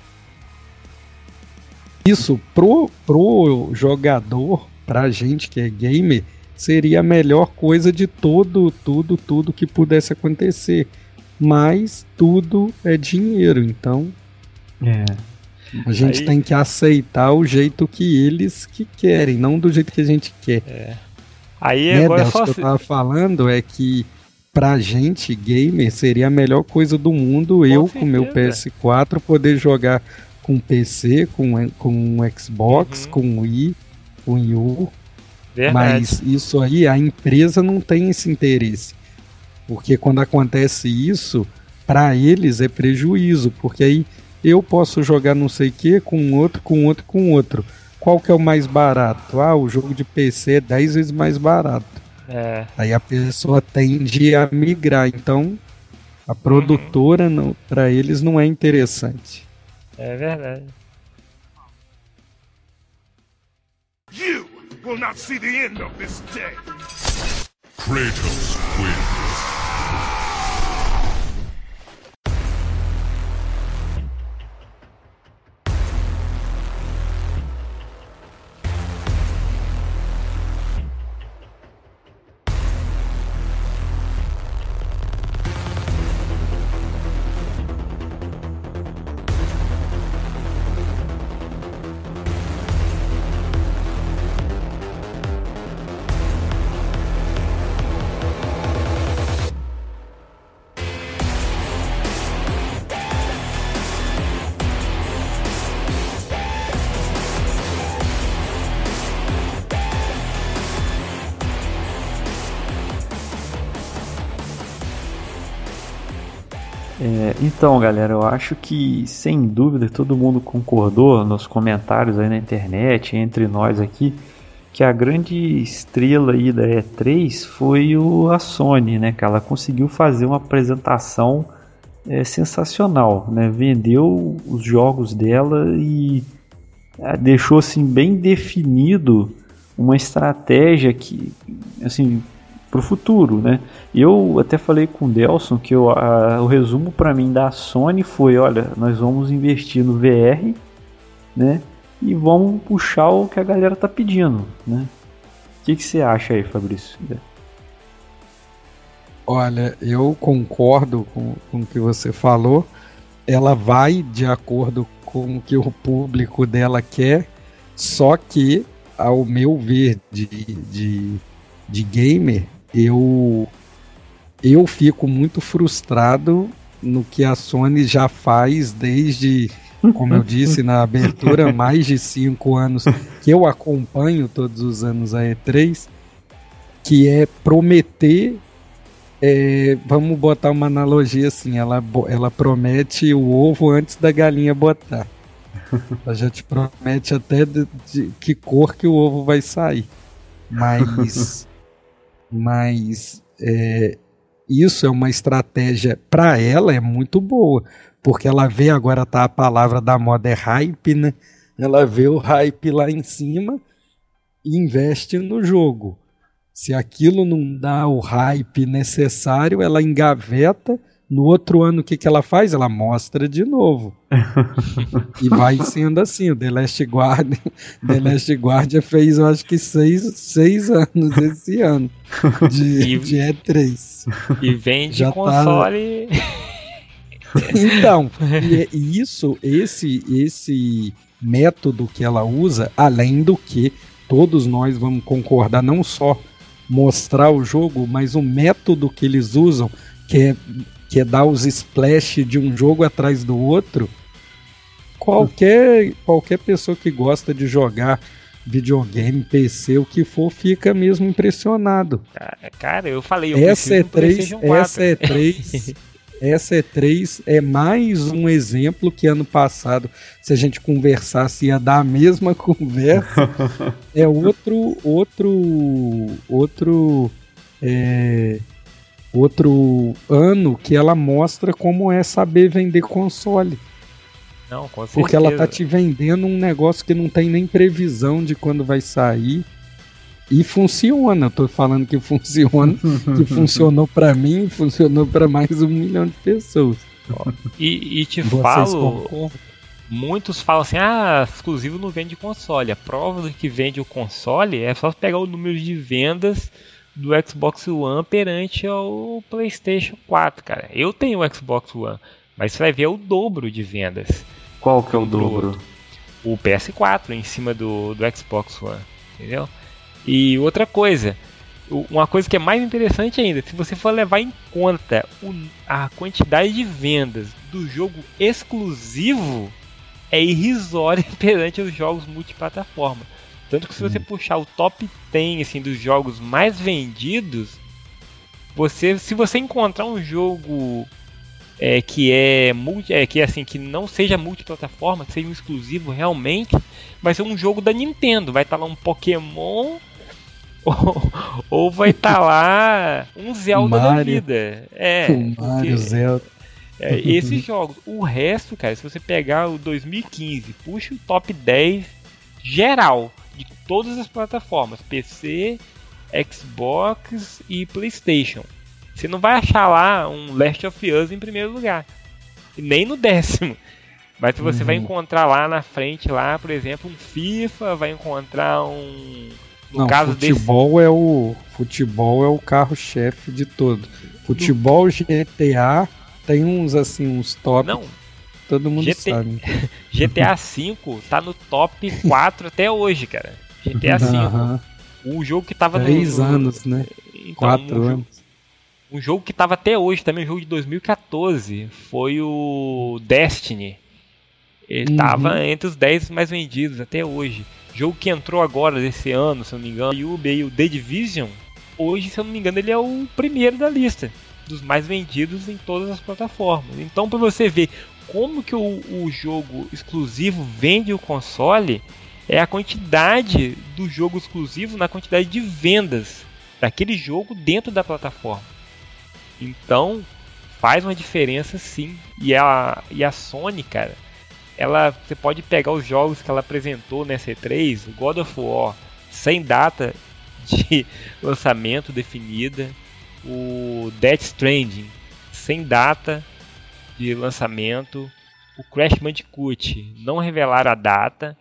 Isso pro jogador, pra gente que é gamer, seria a melhor coisa de tudo que pudesse acontecer. Mas tudo é dinheiro, então a gente tem que aceitar o jeito que eles que querem, não do jeito que a gente quer. Aí agora o que eu tava falando é que pra gente, gamer, seria a melhor coisa do mundo com meu PS4 poder jogar com PC, com Xbox, com Wii, com U. Verdade. Mas isso aí, a empresa não tem esse interesse. Porque quando acontece isso, pra eles é prejuízo, porque aí eu posso jogar não sei o que com outro. Qual que é o mais barato? O jogo de PC é 10 vezes mais barato. Aí a pessoa tende a migrar. Então, a produtora, para eles, não é interessante. É verdade. You will not see the end of this day. Kratos wins. Então, galera, eu acho que, sem dúvida, todo mundo concordou nos comentários aí na internet, entre nós aqui, que a grande estrela aí da E3 foi a Sony, né? Que ela conseguiu fazer uma apresentação sensacional, né? Vendeu os jogos dela e deixou assim bem definido uma estratégia que, assim, pro futuro, né? Eu até falei com o Delson que o resumo para mim da Sony foi, olha, nós vamos investir no VR, né? E vamos puxar o que a galera tá pedindo, né? O que você acha aí, Fabrício? Olha, eu concordo com o que você falou. Ela vai de acordo com o que o público dela quer, só que, ao meu ver, de gamer, eu fico muito frustrado no que a Sony já faz desde, como eu disse na abertura, mais de 5 anos que eu acompanho todos os anos a E3, que é prometer, vamos botar uma analogia assim, ela promete o ovo antes da galinha botar. Ela já te promete até de que cor que o ovo vai sair. Mas isso é uma estratégia, para ela é muito boa, porque ela vê, agora tá a palavra da moda é hype, né? Ela vê o hype lá em cima e investe no jogo. Se aquilo não dá o hype necessário, ela engaveta. No outro ano, o que ela faz? Ela mostra de novo. E vai sendo assim. O The Last Guardian fez, eu acho que 6 anos esse ano de E3. E vende já console. Então, esse método que ela usa, além do que todos nós vamos concordar, não só mostrar o jogo, mas o método que eles usam, que é dar os splash de um jogo atrás do outro. Qualquer pessoa que gosta de jogar videogame, PC, o que for, fica mesmo impressionado. Cara, eu falei, essa E3 é mais um exemplo que ano passado, se a gente conversasse, ia dar a mesma conversa. É outro ano que ela mostra como é saber vender console. Não, com certeza. Porque ela tá te vendendo um negócio que não tem nem previsão de quando vai sair. E funciona. Eu tô falando que funciona, que funcionou pra mim, funcionou pra mais 1 milhão de pessoas. E te falo, muitos falam assim, exclusivo não vende console. A prova do que vende o console é só pegar o número de vendas do Xbox One perante ao PlayStation 4, cara. Eu tenho o Xbox One, mas você vai ver o dobro de vendas. Qual que é o dobro? O PS4 em cima do Xbox One, entendeu? E outra coisa, uma coisa que é mais interessante ainda, se você for levar em conta a quantidade de vendas do jogo exclusivo, é irrisória perante os jogos multiplataforma. Tanto que se você puxar o top 10 assim, dos jogos mais vendidos, se você encontrar um jogo que não seja multiplataforma, que seja um exclusivo realmente, vai ser um jogo da Nintendo. Vai estar lá um Pokémon ou vai estar lá um Zelda da vida. Mario, Zelda. Esses jogos. O resto, cara, se você pegar o 2015, puxa o top 10 geral de todas as plataformas, PC, Xbox e PlayStation. Você não vai achar lá um Last of Us em primeiro lugar, e nem no 10º. Mas você vai encontrar lá na frente, lá, por exemplo, um FIFA, vai encontrar um... Futebol é o carro-chefe de todo. Futebol, GTA, tem uns top. Não, todo mundo sabe. GTA V tá no top 4 até hoje, cara. GTA V. Um jogo que tava 3 anos, né? Então, 4 anos. Um jogo que tava até hoje também, um jogo de 2014, foi o Destiny. Ele tava entre os 10 mais vendidos até hoje. Jogo que entrou agora desse ano, se eu não me engano, o The Division, hoje, se eu não me engano, ele é o primeiro da lista dos mais vendidos em todas as plataformas. Então, para você ver como que o jogo exclusivo vende o console, é a quantidade do jogo exclusivo na quantidade de vendas daquele jogo dentro da plataforma. Então, faz uma diferença sim. E a Sony, cara, você pode pegar os jogos que ela apresentou nessa E3, o God of War, sem data de lançamento definida, o Death Stranding, sem data de lançamento, o Crash Bandicoot, não revelaram a data,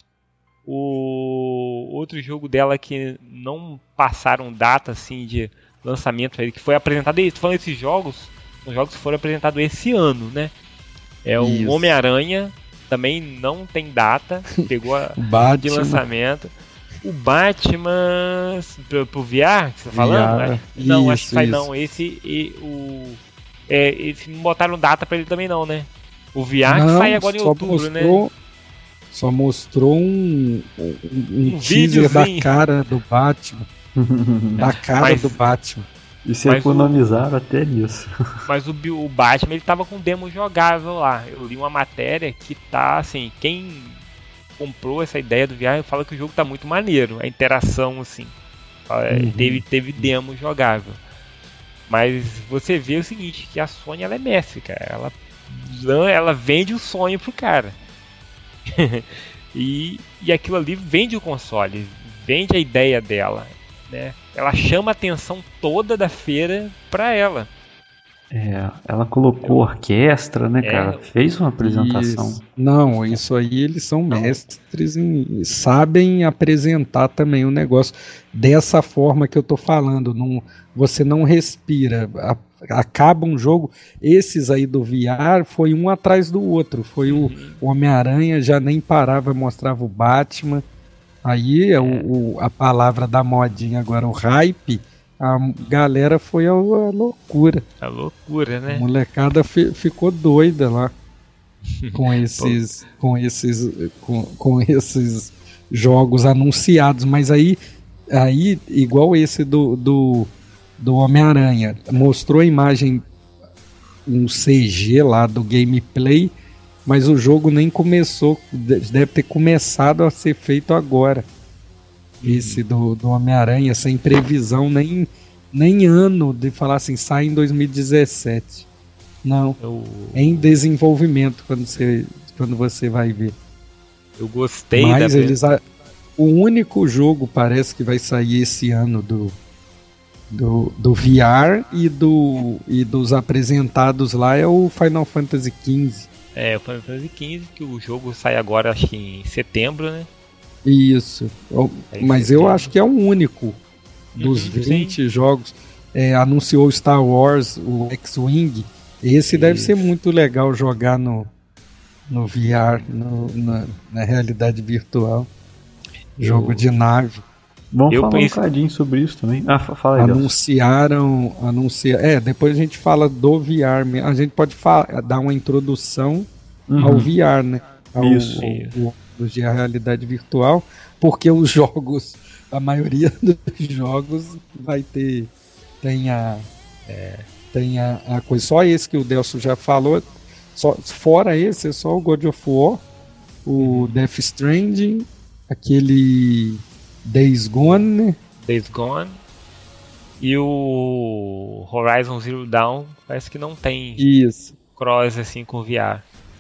o outro jogo dela que não passaram data assim de lançamento, que foi apresentado, falando esses jogos, os jogos que foram apresentados esse ano, né? O Homem-Aranha também não tem data, pegou a de lançamento. O Batman pro VR, que você tá falando? VR. Não, Isso, acho que sai isso. não. Esse não botaram data pra ele também não, né? O VR que sai agora em outubro, né? Só mostrou um teaser videozinho da cara do Batman. Da cara do Batman. E se economizaram até nisso. Mas o Batman, ele tava com demo jogável lá. Eu li uma matéria que tá, assim, quem comprou essa ideia do VR fala que o jogo tá muito maneiro. A interação, assim. Teve demo jogável. Mas você vê o seguinte, que a Sony, ela é mestre, cara. Ela vende o sonho pro cara. e aquilo ali vende o console, vende a ideia dela, né? Ela chama a atenção toda da feira pra ela. Ela colocou orquestra, né, cara? Fez uma apresentação. Isso aí eles são mestres e sabem apresentar também o negócio dessa forma que eu tô falando. Você não respira. Acaba um jogo. Esses aí do VR foi um atrás do outro. Foi o Homem-Aranha, já nem parava, mostrava o Batman. Aí a palavra da modinha agora, o hype. A galera foi a loucura. A loucura, né? A molecada ficou doida lá com esses jogos anunciados. Mas aí igual esse do Homem-Aranha, mostrou a imagem, um CG lá do gameplay, mas o jogo nem começou, deve ter começado a ser feito agora. Esse do Homem-Aranha, sem previsão, nem ano de falar assim, sai em 2017. Não, em desenvolvimento quando você vai ver. Eu gostei. Mas o único jogo parece que vai sair esse ano do VR e dos apresentados lá é o Final Fantasy XV. O Final Fantasy XV, que o jogo sai agora, acho que em setembro, né? Isso, mas eu acho que é o único dos 20 jogos. Anunciou Star Wars, o X-Wing. Esse deve ser muito legal jogar no VR, na realidade virtual. Jogo de nave. Vamos falar um bocadinho sobre isso também. Fala aí. Anunciaram. Depois a gente fala do VR. A gente pode dar uma introdução ao VR, né? Isso. De realidade virtual, porque os jogos, a maioria dos jogos tem a coisa, só esse que o Delcio já falou, fora esse é só o God of War, o Death Stranding, aquele Days Gone, e o Horizon Zero Dawn parece que não tem cross assim com VR.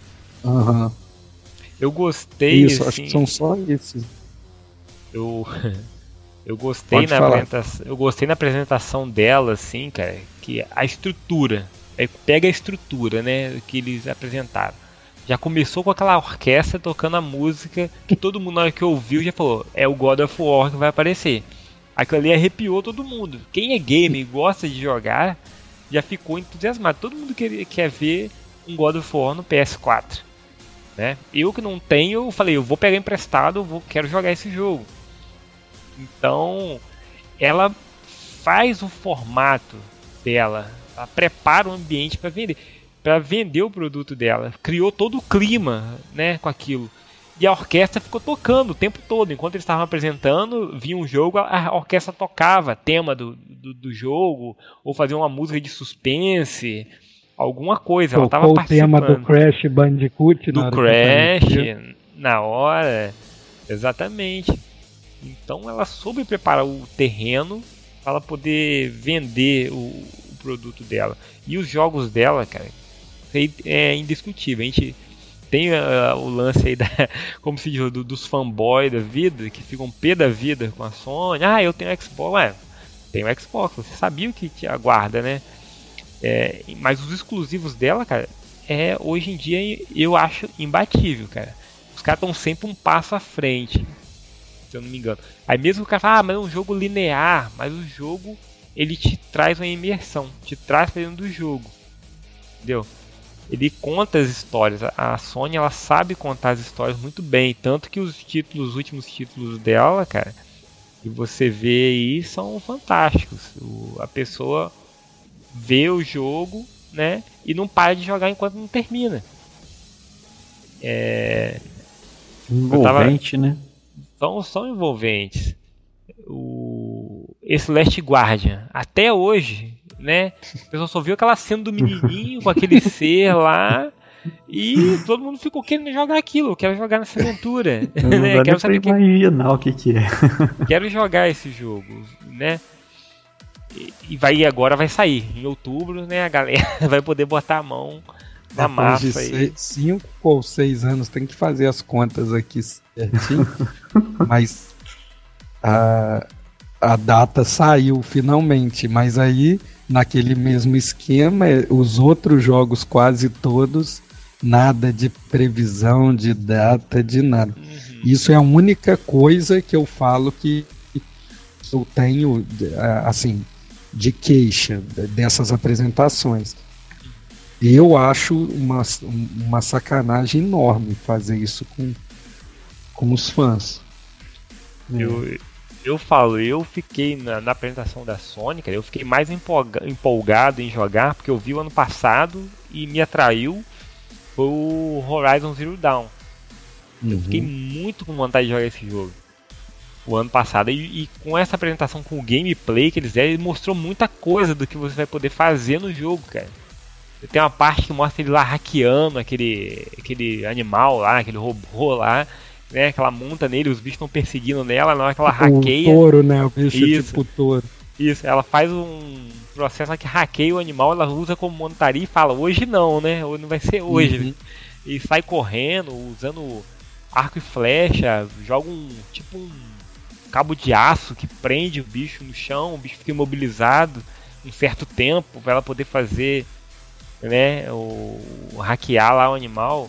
Eu gostei. Isso, assim, acho que são só esses. Eu gostei eu gostei na apresentação dela, assim, cara, que a estrutura. Pega a estrutura, né, que eles apresentaram. Já começou com aquela orquestra tocando a música que todo mundo, na hora que ouviu, já falou: é o God of War que vai aparecer. Aquilo ali arrepiou todo mundo. Quem é gamer e gosta de jogar já ficou entusiasmado. Todo mundo quer ver um God of War no PS4. Né? Eu que não tenho, eu falei, eu vou pegar emprestado, quero jogar esse jogo. Então, ela faz o formato dela, ela prepara o ambiente para vender o produto dela, criou todo o clima, né, com aquilo. E a orquestra ficou tocando o tempo todo, enquanto eles estavam apresentando, vinha um jogo, a orquestra tocava tema do do jogo, ou fazer uma música de suspense, alguma coisa. Ela Tocou tava o tema participando. do Crash Bandicoot Do na hora que Crash, aparecia. na hora. Exatamente. Então ela soube preparar o terreno para ela poder vender o produto dela. E os jogos dela, cara, é indiscutível. A gente tem o lance aí como se diz, dos fanboys da vida, que ficam pé da vida com a Sony. Ah, eu tenho Xbox. Ué, tenho Xbox, você sabia o que te aguarda, né? Mas os exclusivos dela, cara, hoje em dia eu acho imbatível, cara. Os caras estão sempre um passo à frente, se eu não me engano. Aí mesmo o cara fala, mas é um jogo linear, mas o jogo ele te traz uma imersão, te traz pra dentro do jogo, entendeu? Ele conta as histórias. A Sony, ela sabe contar as histórias muito bem, tanto que os últimos títulos dela, cara, que você vê aí são fantásticos. A pessoa vê o jogo, né, e não para de jogar enquanto não termina. Envolvente, né? São envolventes. Esse Last Guardian, até hoje, né, o pessoal só viu aquela cena do menininho com aquele ser lá e todo mundo ficou querendo jogar aquilo. Eu quero jogar nessa aventura. Não Né? dá Quero nem saber pra imaginar o que é. Quero jogar esse jogo, né? E agora vai sair em outubro, né? A galera vai poder botar a mão na massa. Depois de 5 ou 6 anos, tem que fazer as contas aqui certinho. Mas a data saiu finalmente. Mas aí, naquele mesmo esquema, os outros jogos quase todos, nada de previsão, de data, de nada. Uhum. Isso é a única coisa que eu falo que eu tenho, assim, de queixa dessas apresentações. Eu acho uma sacanagem enorme fazer isso com os fãs. Eu fiquei na apresentação da Sony, cara, eu fiquei mais empolgado em jogar, porque eu vi o ano passado e me atraiu foi o Horizon Zero Dawn. Eu fiquei muito com vontade de jogar esse jogo o ano passado, e com essa apresentação, com o gameplay que eles deram, ele mostrou muita coisa do que você vai poder fazer no jogo, cara. Tem uma parte que mostra ele lá hackeando aquele animal lá, aquele robô lá, né, que ela monta nele, os bichos estão perseguindo nela, na hora que ela hackeia... O touro, né, o bicho tipo touro. Isso, ela faz um processo lá que hackeia o animal, ela usa como montaria e fala, hoje não, né, não vai ser hoje. Né? E sai correndo, usando arco e flecha, joga um cabo de aço que prende o bicho no chão, o bicho fica imobilizado um certo tempo para ela poder fazer, né, hackear lá o animal,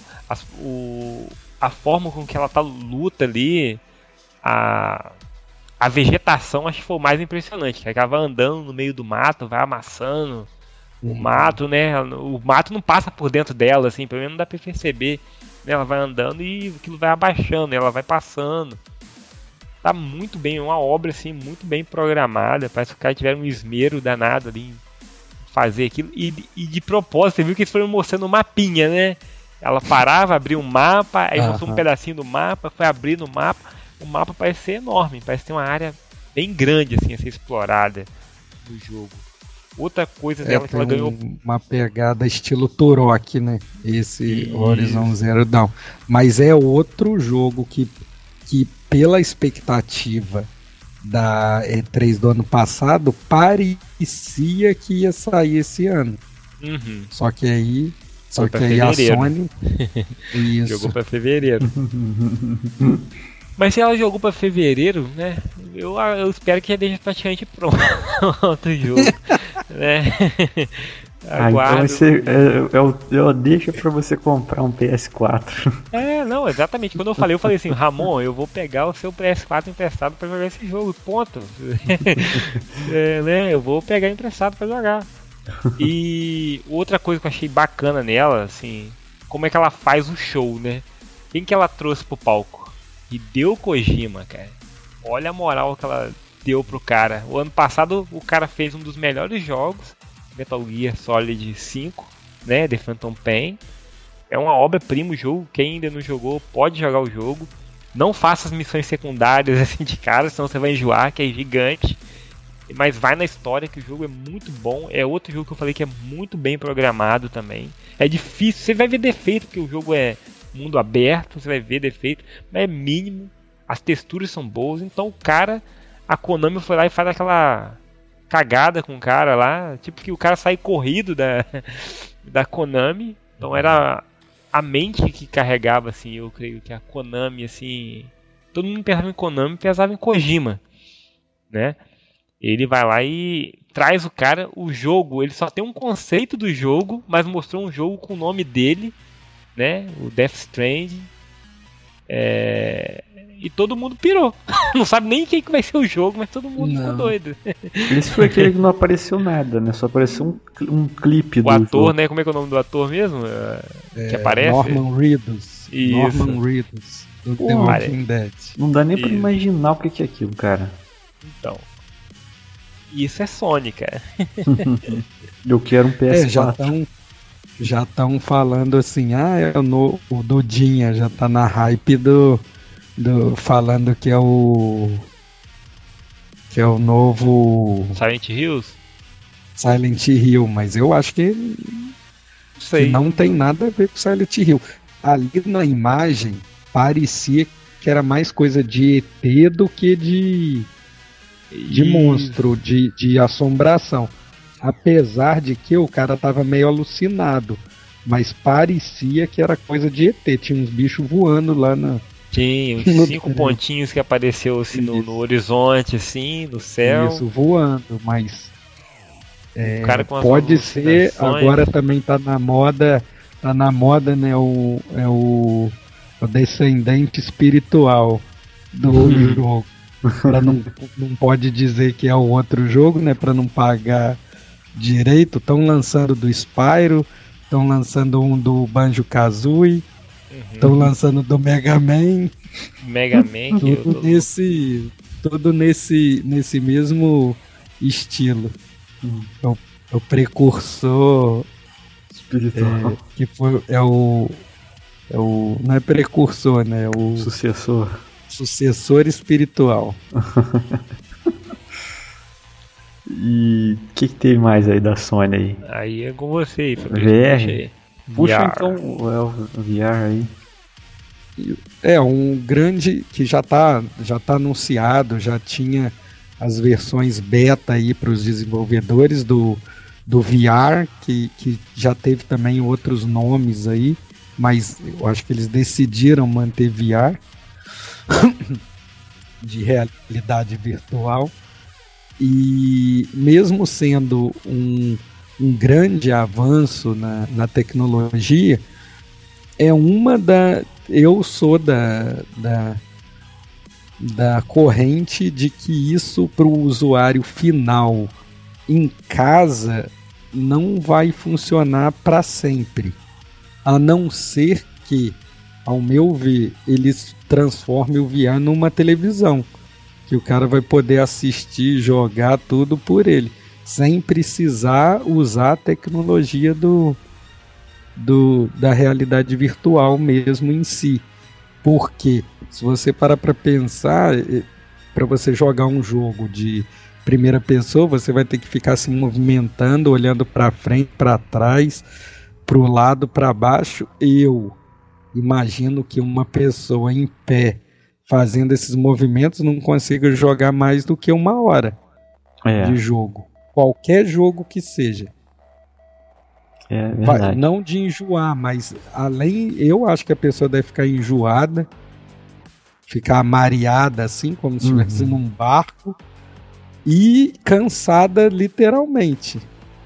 a forma com que ela luta ali, a vegetação acho que foi o mais impressionante, que ela vai andando no meio do mato, vai amassando o mato, né, o mato não passa por dentro dela, assim, pelo menos não dá pra perceber, né, ela vai andando e aquilo vai abaixando, ela vai passando. Tá muito bem, uma obra assim, muito bem programada. Parece que os caras tiveram um esmero danado ali em fazer aquilo. E de propósito, você viu que eles foram mostrando um mapinha, né? Ela parava, abria um mapa, aí mostrou um pedacinho do mapa, foi abrindo o mapa. O mapa parece ser enorme, parece ter uma área bem grande assim, a ser explorada no jogo. Outra coisa dela que ela ganhou. Uma pegada estilo Turok, né? Esse Horizon Zero Dawn. Mas é outro jogo que pela expectativa da E3 do ano passado, parecia que ia sair esse ano. Só que aí a Sony jogou pra fevereiro. Mas se ela jogou pra fevereiro, né? Eu espero que já esteja praticamente pronto o jogo. Né? Então eu deixo pra você comprar um PS4. Não, exatamente. Quando eu falei assim, Ramon, eu vou pegar o seu PS4 emprestado pra jogar esse jogo, ponto. Né? Eu vou pegar emprestado pra jogar. E outra coisa que eu achei bacana nela, assim, como é que ela faz o show, né? Quem que ela trouxe pro palco? Hideo Kojima, cara. Olha a moral que ela deu pro cara. O ano passado o cara fez um dos melhores jogos, Metal Gear Solid 5, né, The Phantom Pain. É uma obra-prima o jogo, quem ainda não jogou pode jogar o jogo. Não faça as missões secundárias assim de cara, senão você vai enjoar, que é gigante. Mas vai na história que o jogo é muito bom. É outro jogo que eu falei que é muito bem programado também. É difícil, você vai ver defeito, porque o jogo é mundo aberto, você vai ver defeito, mas é mínimo. As texturas são boas, então a Konami foi lá e faz aquela cagada com o cara lá, tipo que o cara sai corrido da Konami. Então era a mente que carregava, assim, eu creio que a Konami, assim, todo mundo pensava em Konami, pensava em Kojima, né? Ele vai lá e traz o jogo, ele só tem um conceito do jogo, mas mostrou um jogo com o nome dele, né? O Death Stranding. E todo mundo pirou. Não sabe nem quem que vai ser o jogo, mas todo mundo ficou doido. Esse foi aquele que não apareceu nada, né? Só apareceu um clipe do ator, jogo. né? Como é que é o nome do ator mesmo? Que aparece? Norman Reedus. Isso. Norman Reedus, do The Walking Dead. Não dá nem pra Isso. imaginar o que é aquilo, cara. Então. Isso é Sony, cara. Eu quero um PS4. Já estão falando assim, o Dudinha já tá na hype do falando que é o novo Silent Hill, mas eu acho que não tem nada a ver com Silent Hill. Ali na imagem parecia que era mais coisa de ET do que de monstro, de assombração. Apesar de que o cara tava meio alucinado, mas parecia que era coisa de ET. Tinha uns bichos voando lá na... Tinha uns 5 pontinhos que apareceu assim, no horizonte, assim, no céu. Isso, voando, mas... pode ser, agora também tá na moda, né, o descendente espiritual do jogo. Não pode dizer que é o outro jogo, né, pra não pagar direito. Estão lançando do Spyro, estão lançando um do Banjo-Kazooie, estão lançando do Mega Man. Tudo nesse mesmo estilo. O precursor Espiritual. que foi não é precursor, né? É o sucessor espiritual. E o que tem mais aí da Sony aí? Aí é com você aí, VR? Puxa VR. então o VR aí. Um grande que já tá anunciado, já tinha as versões beta aí para os desenvolvedores do VR, que já teve também outros nomes aí, mas eu acho que eles decidiram manter VR de realidade virtual. E mesmo sendo um grande avanço na tecnologia, eu sou da corrente de que isso para o usuário final em casa não vai funcionar para sempre, a não ser que, ao meu ver, eles transformem o VR numa televisão, que o cara vai poder assistir, jogar tudo por ele, sem precisar usar a tecnologia da realidade virtual mesmo em si. Porque se você parar para pensar, para você jogar um jogo de primeira pessoa, você vai ter que ficar se movimentando, olhando para frente, para trás, para o lado, para baixo. Eu imagino que uma pessoa em pé fazendo esses movimentos não consiga jogar mais do que 1 hora de jogo. Qualquer jogo que seja. Não de enjoar, mas eu acho que a pessoa deve ficar enjoada, ficar mareada assim, como se estivesse num barco, e cansada literalmente.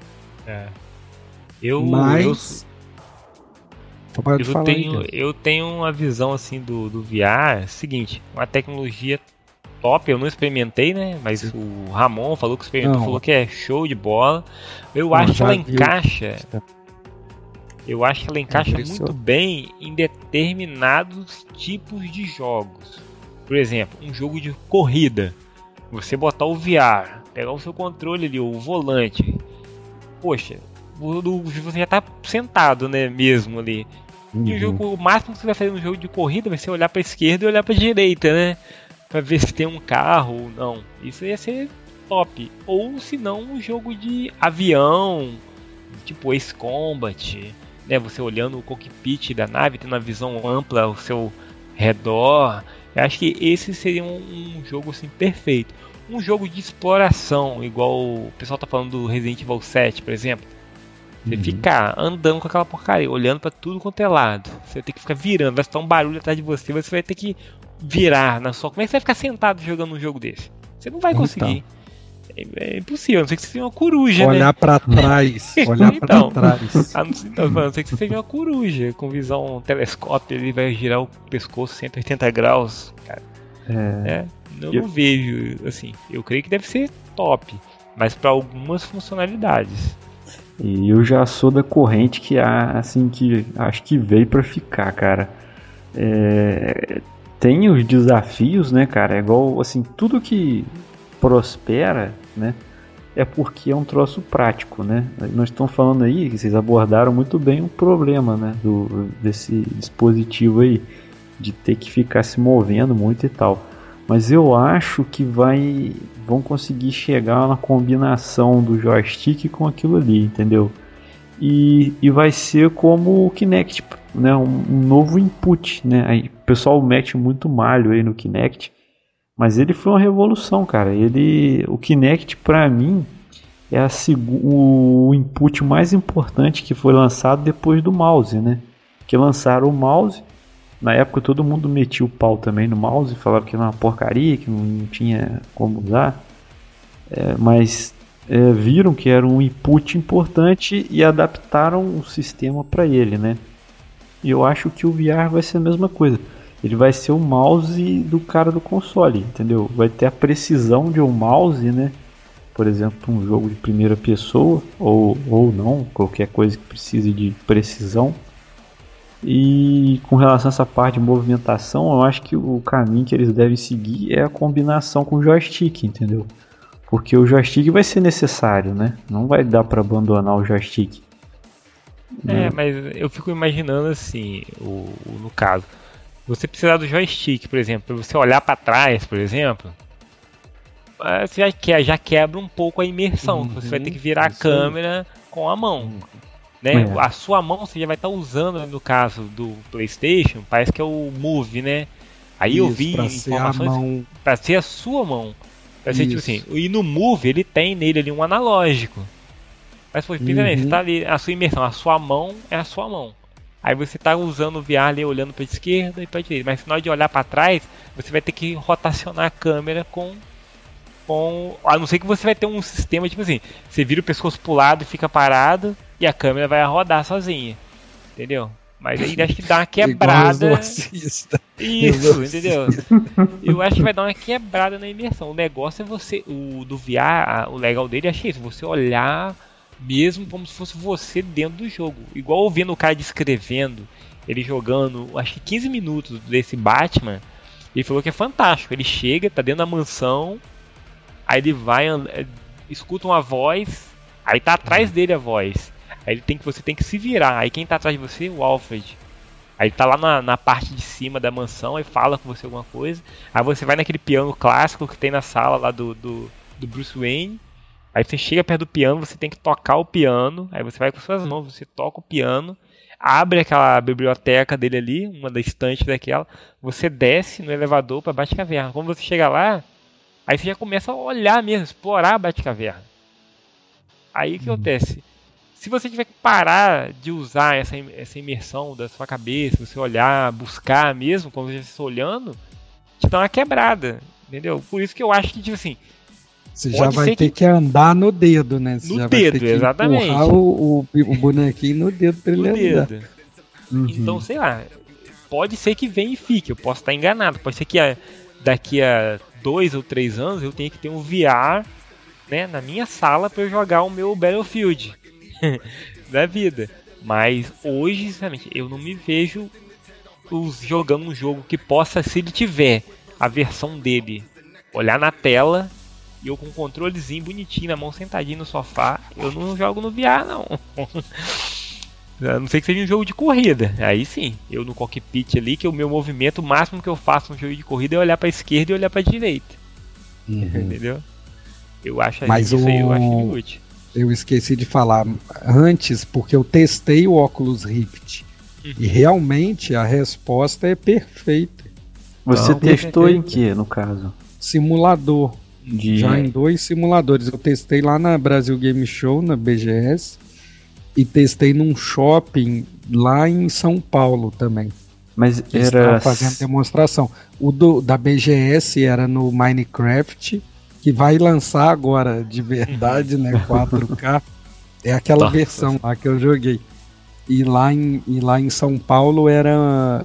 Eu tenho uma visão assim do VR, seguinte, uma tecnologia top, eu não experimentei, né? Mas o Ramon falou que experimentou, falou que é show de bola. Eu acho que ela encaixa. Eu acho que ela encaixa muito bem em determinados tipos de jogos. Por exemplo, um jogo de corrida. Você botar o VR, pegar o seu controle ali, o volante. Poxa, você já tá sentado, né, mesmo ali. E o jogo, o máximo que você vai fazer no jogo de corrida vai ser olhar pra esquerda e olhar pra direita, né? Pra ver se tem um carro ou não. Isso ia ser top. Ou se não, um jogo de avião, tipo Ace Combat, né? Você olhando o cockpit da nave, tendo uma visão ampla ao seu redor. Eu acho que esse seria um jogo assim perfeito. Um jogo de exploração, igual o pessoal tá falando do Resident Evil 7, por exemplo. Você ficar andando com aquela porcaria, olhando pra tudo quanto é lado. Você vai ter que ficar virando, vai estar um barulho atrás de você, você vai ter que virar na sua... Como é que você vai ficar sentado jogando um jogo desse? Você não vai conseguir. É impossível, a não ser que você seja uma coruja, olhar, né? Pra trás, olhar então, pra trás. A não ser que você seja uma coruja, com visão telescópio, ele vai girar o pescoço 180 graus, cara. Eu não vejo, assim, eu creio que deve ser top, mas para algumas funcionalidades. E eu já sou da corrente que assim, que acho que veio pra ficar, cara. Tem os desafios, né, cara? É igual, assim, tudo que prospera, né, é porque é um troço prático, né? Nós estamos falando aí, que vocês abordaram muito bem o problema, né, desse dispositivo aí, de ter que ficar se movendo muito e tal. Mas eu acho que vão conseguir chegar na combinação do joystick com aquilo ali, entendeu? E vai ser como o Kinect, né? Um novo input, né? Aí, o pessoal mete muito malho aí no Kinect, mas ele foi uma revolução, cara. O Kinect, pra mim, é o input mais importante que foi lançado depois do mouse, né? Que lançaram o mouse. Na época todo mundo metia o pau também no mouse, falava que era uma porcaria, que não tinha como usar. Mas viram que era um input importante e adaptaram o sistema para ele, né? E eu acho que o VR vai ser a mesma coisa. Ele vai ser o mouse do cara do console, entendeu? Vai ter a precisão de um mouse, né? Por exemplo, um jogo de primeira pessoa, ou não, qualquer coisa que precise de precisão. E com relação a essa parte de movimentação, eu acho que o caminho que eles devem seguir é a combinação com o joystick, entendeu? Porque o joystick vai ser necessário, né? Não vai dar para abandonar o joystick. Mas eu fico imaginando assim, no caso, você precisar do joystick, por exemplo, para você olhar para trás, por exemplo, você já quebra um pouco a imersão. Você vai ter que virar a câmera com a mão. Né? A sua mão você já vai estar usando, no caso do PlayStation, parece que é o Move, né? Aí eu vi informações para ser a sua mão. Pra ser tipo assim, e no Move ele tem nele ali um analógico. Mas pô, pensa você tá ali, a sua imersão, a sua mão é a sua mão. Aí você tá usando o VR ali, olhando pra esquerda e pra direita. Mas na hora de olhar pra trás, você vai ter que rotacionar a câmera com... A não ser que você vai ter um sistema, tipo assim, você vira o pescoço pro lado e fica parado, e a câmera vai rodar sozinha. Entendeu? Mas aí acho que dá uma quebrada. Isso, entendeu? Eu acho que vai dar uma quebrada na imersão. O negócio é você... O do VR, o legal dele, achei isso. Você olhar mesmo como se fosse você dentro do jogo. Igual ouvindo o cara descrevendo, ele jogando, acho que 15 minutos desse Batman. Ele falou que é fantástico. Ele chega, tá dentro da mansão, aí ele vai, escuta uma voz, aí tá atrás dele a voz. Aí você tem que se virar. Aí quem tá atrás de você é o Alfred. Aí ele tá lá na parte de cima da mansão e fala com você alguma coisa. Aí você vai naquele piano clássico que tem na sala lá do Bruce Wayne. Aí você chega perto do piano, você tem que tocar o piano. Aí você vai com suas mãos, você toca o piano, abre aquela biblioteca dele ali, uma da estante daquela. Você desce no elevador pra Batcaverna. Quando você chega lá, aí você já começa a olhar mesmo, explorar a Batcaverna. Aí o que acontece? Se você tiver que parar de usar essa imersão da sua cabeça, você olhar, buscar mesmo, como você está olhando, te dá uma quebrada, entendeu? Por isso que eu acho que, tipo assim... Você já vai ter que andar no dedo, né? Você no dedo, vai ter que exatamente. Empurrar o bonequinho no dedo pra ele andar. Então, sei lá, pode ser que venha e fique, eu posso estar enganado. Pode ser que daqui a 2 ou 3 anos eu tenha que ter um VR, né, na minha sala para eu jogar o meu Battlefield da vida. Mas hoje, sinceramente, eu não me vejo jogando um jogo que possa, se ele tiver a versão dele, olhar na tela e eu com um controlezinho bonitinho na mão, sentadinho no sofá, eu não jogo no VR, não. A não ser que seja um jogo de corrida. Aí sim, eu no cockpit ali, que o meu movimento, o máximo que eu faço no jogo de corrida é olhar para a esquerda e olhar para a direita. Entendeu? Eu acho Mas isso aí, eu acho útil. Eu esqueci de falar antes, porque eu testei o Oculus Rift. E realmente a resposta é perfeita. Você Não, testou em perfeito. que, no caso? Simulador. De... Já em 2 simuladores. Eu testei lá na Brasil Game Show, na BGS. E testei num shopping lá em São Paulo também. Mas Eles estavam fazendo demonstração. Da BGS era no Minecraft, que vai lançar agora de verdade, né? 4K. É aquela Nossa. versão lá que eu joguei. E lá em São Paulo era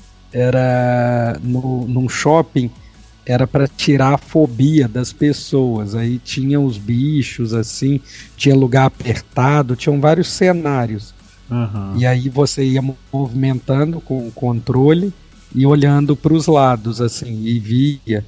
num shopping, era para tirar a fobia das pessoas. Aí tinha os bichos assim, tinha lugar apertado, tinham vários cenários. Uhum. E aí você ia movimentando com o controle e olhando para os lados assim e via.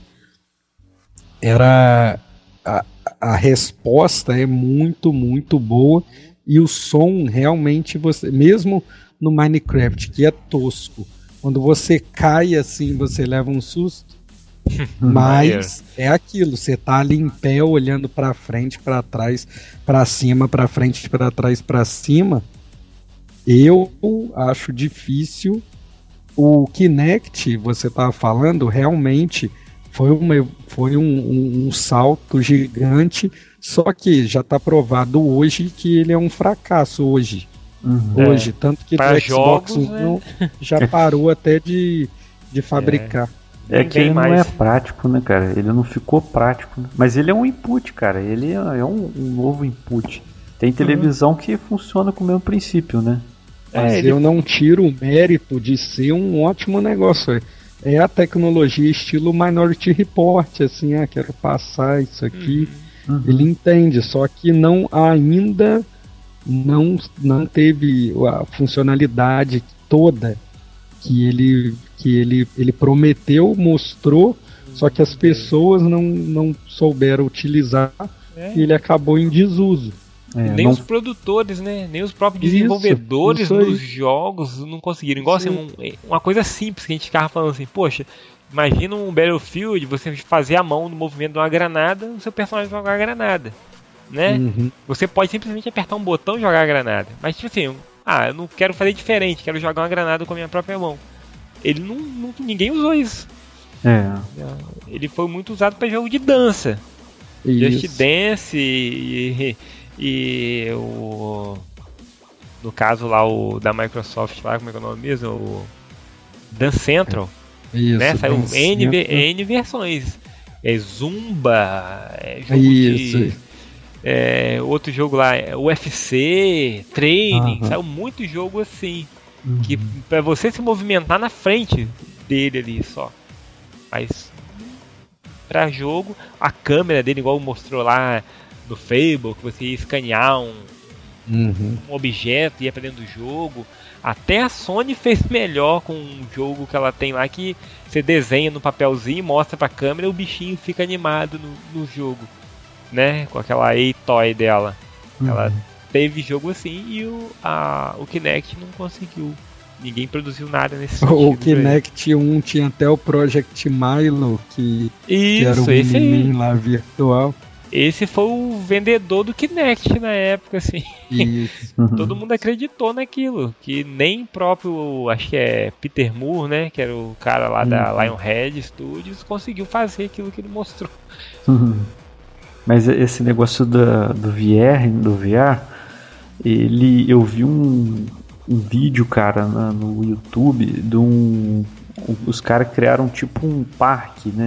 Era a resposta é muito, muito boa. E o som realmente, você mesmo no Minecraft, que é tosco, quando você cai assim, você leva um susto. Mas é aquilo, você tá ali em pé olhando para frente, para trás, para cima, para frente, para trás, para cima. Eu acho difícil. O Kinect, você tava falando, realmente foi um salto gigante. Só que já está provado hoje que ele é um fracasso hoje. Hoje, tanto que Pra o Xbox jogos, One já parou até de fabricar. É que ele não mais. é prático, né, cara? Ele não ficou prático. Né? Mas ele é um input, cara. Ele é um novo input. Tem televisão que funciona com o mesmo princípio, né? Mas eu não tiro o mérito de ser um ótimo negócio. É a tecnologia estilo Minority Report, assim, quero passar isso aqui. Ele entende, só que ainda não teve a funcionalidade toda que ele prometeu, mostrou, só que as pessoas não souberam utilizar e ele acabou em desuso. Nem os produtores, né? Nem os próprios desenvolvedores dos jogos não conseguiram. Igual assim, uma coisa simples que a gente ficava falando assim, poxa, imagina um Battlefield, você fazer a mão no movimento de uma granada, o seu personagem jogar a granada, né? Você pode simplesmente apertar um botão e jogar a granada. Mas tipo assim, eu não quero fazer diferente, quero jogar uma granada com a minha própria mão. Ninguém usou isso. Ele foi muito usado para jogo de dança. Just Dance no caso lá o da Microsoft lá, como é que é o nome mesmo? O Dance Central. Isso, né? Saiu N versões. Zumba, jogo outro jogo lá, UFC, Training, saiu muito jogo assim. Que pra você se movimentar na frente dele ali só. Mas pra jogo, a câmera dele, igual mostrou lá no Fable, que você ia escanear um objeto e ia pra dentro do jogo. Até a Sony fez melhor com um jogo que ela tem lá, que você desenha no papelzinho, mostra pra câmera e o bichinho fica animado no jogo, né? Com aquela A-Toy dela. Ela teve jogo assim e o Kinect não conseguiu. Ninguém produziu nada nesse sentido. O Kinect 1 tinha até o Project Milo, que era um menino lá virtual. Esse foi o vendedor do Kinect na época, assim. Isso. Todo mundo acreditou naquilo. Que nem próprio, acho que é Peter Moore, né? Que era o cara lá da Lionhead Studios, conseguiu fazer aquilo que ele mostrou. Mas esse negócio do VR, eu vi um vídeo, cara, no YouTube os caras criaram tipo um parque, né?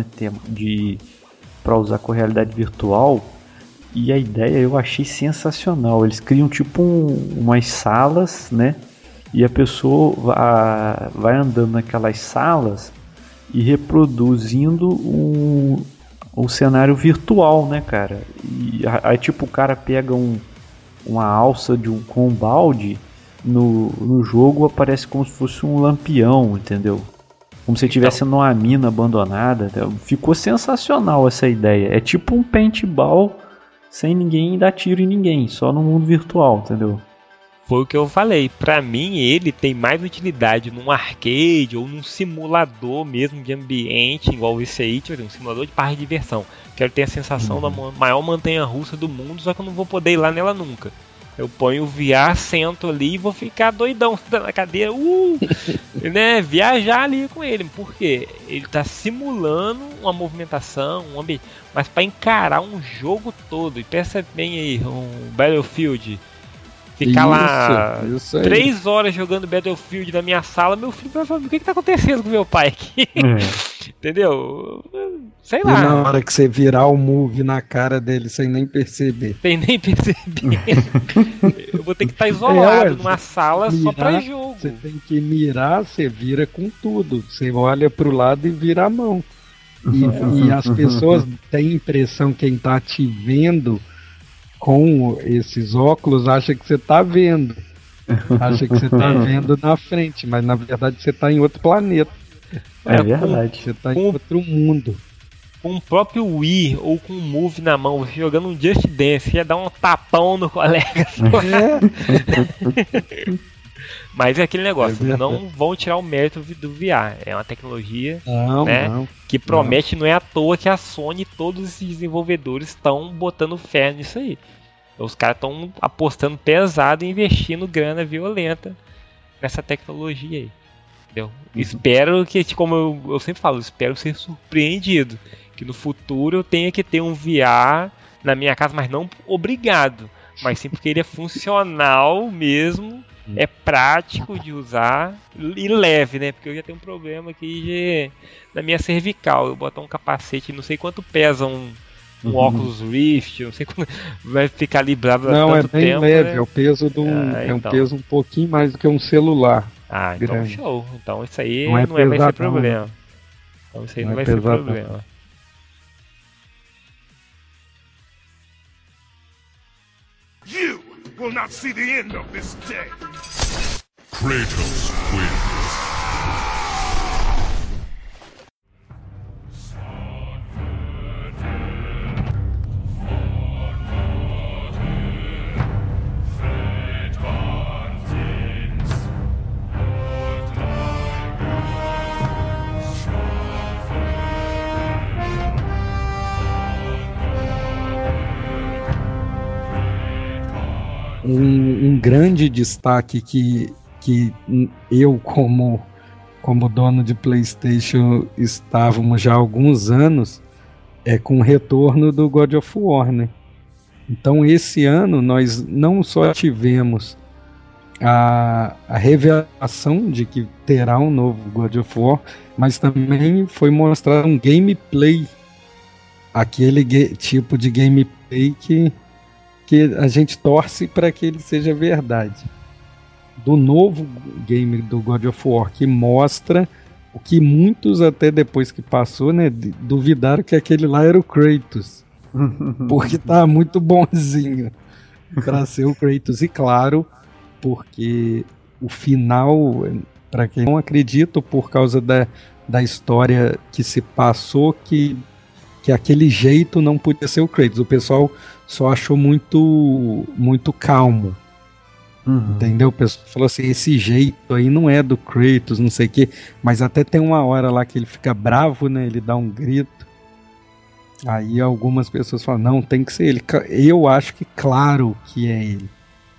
Para usar com realidade virtual, e a ideia eu achei sensacional. Eles criam tipo umas salas, né? E a pessoa vai andando naquelas salas e reproduzindo um cenário virtual, né, cara? E aí tipo o cara pega uma alça com um balde, no jogo aparece como se fosse um lampião, entendeu? Como se estivesse numa mina abandonada. Ficou sensacional essa ideia. É tipo um paintball sem ninguém dar tiro em ninguém, só no mundo virtual, entendeu? Foi o que eu falei. Pra mim, ele tem mais utilidade num arcade ou num simulador mesmo de ambiente, igual esse aí, tipo, um simulador de parque de diversão. Quero ter a sensação da maior montanha-russa do mundo, só que eu não vou poder ir lá nela nunca. Eu ponho o VR, sento ali e vou ficar doidão na cadeira, né? Viajar ali com ele. Por quê? Ele tá simulando uma movimentação, um ambiente, mas para encarar um jogo todo. E pensa bem aí, um Battlefield. Ficar lá 3 horas jogando Battlefield na minha sala, meu filho vai falar, o que tá acontecendo com meu pai aqui? Entendeu? Sei lá. E na hora que você virar o move na cara dele sem nem perceber. Sem nem perceber. Eu vou ter que estar isolado numa sala mirar, só pra jogo. Você tem que mirar, você vira com tudo. Você olha pro lado e vira a mão. E as pessoas têm a impressão que quem tá te vendo com esses óculos acha que você tá vendo. Acha que você tá vendo na frente, mas na verdade você tá em outro planeta. É verdade. Você tá em outro mundo. Com o próprio Wii ou com o Move na mão, você jogando um Just Dance, ia dar um tapão no colega. Mas é aquele negócio, não vão tirar o mérito do VR. É uma tecnologia que promete, não é à toa que a Sony e todos esses desenvolvedores estão botando fé nisso aí. Os caras estão apostando pesado e investindo grana violenta nessa tecnologia aí. Entendeu? Espero que, como eu sempre falo, espero ser surpreendido. Que no futuro eu tenha que ter um VR na minha casa, mas não obrigado. Mas sim porque ele é funcional mesmo. É prático de usar e leve, né? Porque eu já tenho um problema aqui na minha cervical. Eu botar um capacete, não sei quanto pesa um Oculus Rift, não sei quanto vai ficar librado tanto tempo. Não, é bem tempo, leve, né? É o peso de um peso um pouquinho mais do que um celular. Ah, então grande. Show. Então isso aí não vai ser problema. Então isso aí não vai ser problema. You will not see the end of this day. Kratos wins. Um grande destaque que eu, como dono de PlayStation, estávamos já há alguns anos, é com o retorno do God of War, né? Então esse ano nós não só tivemos a revelação de que terá um novo God of War, mas também foi mostrado um gameplay, aquele tipo de gameplay que a gente torce para que ele seja verdade, do novo game do God of War, que mostra o que muitos até depois que passou, né, duvidaram que aquele lá era o Kratos, porque tá muito bonzinho para ser o Kratos. E claro, porque o final, para quem não acredita, por causa da história que se passou, que aquele jeito não podia ser o Kratos. O pessoal só achou muito calmo. Entendeu? O pessoal falou assim, esse jeito aí não é do Kratos, não sei o que. Mas até tem uma hora lá que ele fica bravo, né? Ele dá um grito. Aí algumas pessoas falam, não, tem que ser ele. Eu acho que claro que é ele.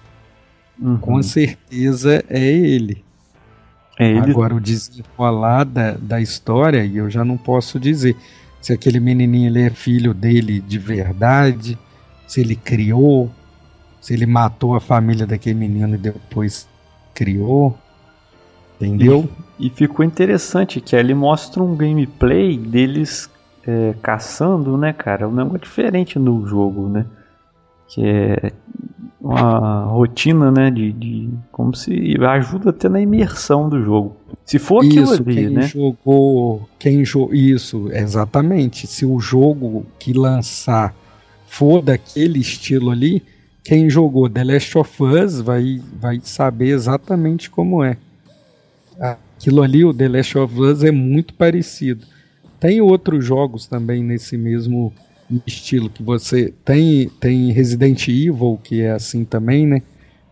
Com certeza é ele. Agora o desenrolar da história, e eu já não posso dizer se aquele menininho ele é filho dele de verdade, se ele criou, se ele matou a família daquele menino e depois criou, entendeu? E ficou interessante que ali mostra um gameplay deles caçando, né, cara? Um negócio diferente no jogo, né? Que é uma rotina, né, de como se ajuda até na imersão do jogo. Se for aquilo ali, né? Isso, exatamente. Se o jogo que lançar for daquele estilo ali, quem jogou The Last of Us vai saber exatamente como é. Aquilo ali, o The Last of Us, é muito parecido. Tem outros jogos também nesse mesmo estilo, que você tem Resident Evil, que é assim também, né?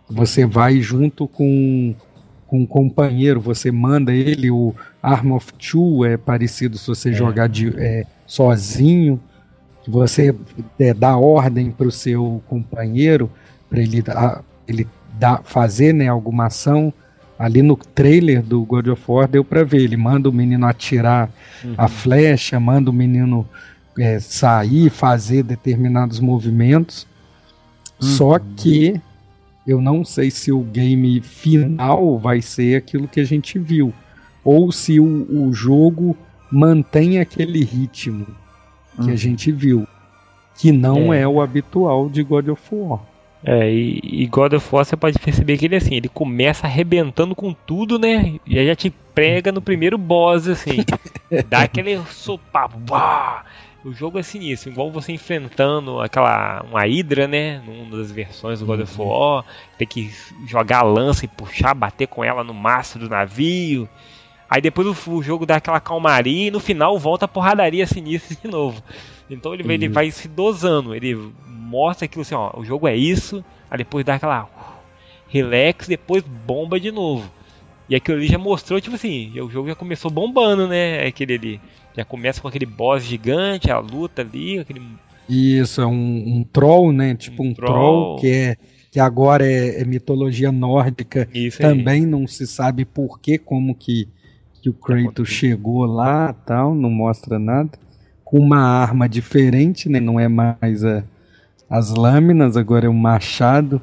você vai junto com um companheiro, você manda ele, o Arm of Two é parecido se você jogar sozinho, você dá ordem para o seu companheiro, para ele fazer, né, alguma ação. Ali no trailer do God of War deu para ver, ele manda o menino atirar a flecha, manda o menino sair, fazer determinados movimentos, só que eu não sei se o game final vai ser aquilo que a gente viu, ou se o jogo mantém aquele ritmo que a gente viu, que não é o habitual de God of War. E God of War você pode perceber que ele começa arrebentando com tudo, né? E já te prega no primeiro boss, assim. Dá aquele sopapo. O jogo é sinistro, igual você enfrentando uma hidra, né? Numa das versões do God of War. Tem que jogar a lança e puxar, bater com ela no mastro do navio. Aí depois o jogo dá aquela calmaria e no final volta a porradaria sinistra de novo. Então ele vai se dosando, ele mostra aquilo assim, ó, o jogo é isso, aí depois dá aquela relax, depois bomba de novo. E aquilo ali já mostrou, tipo assim, o jogo já começou bombando, né? Aquele ali, já começa com aquele boss gigante, a luta ali, aquele... Isso, é um troll, né? Tipo um troll que agora é mitologia nórdica. Isso também aí. Não se sabe por que, como que o Kratos chegou lá, tal, não mostra nada. Com uma arma diferente, né? Não é mais as lâminas, agora é um machado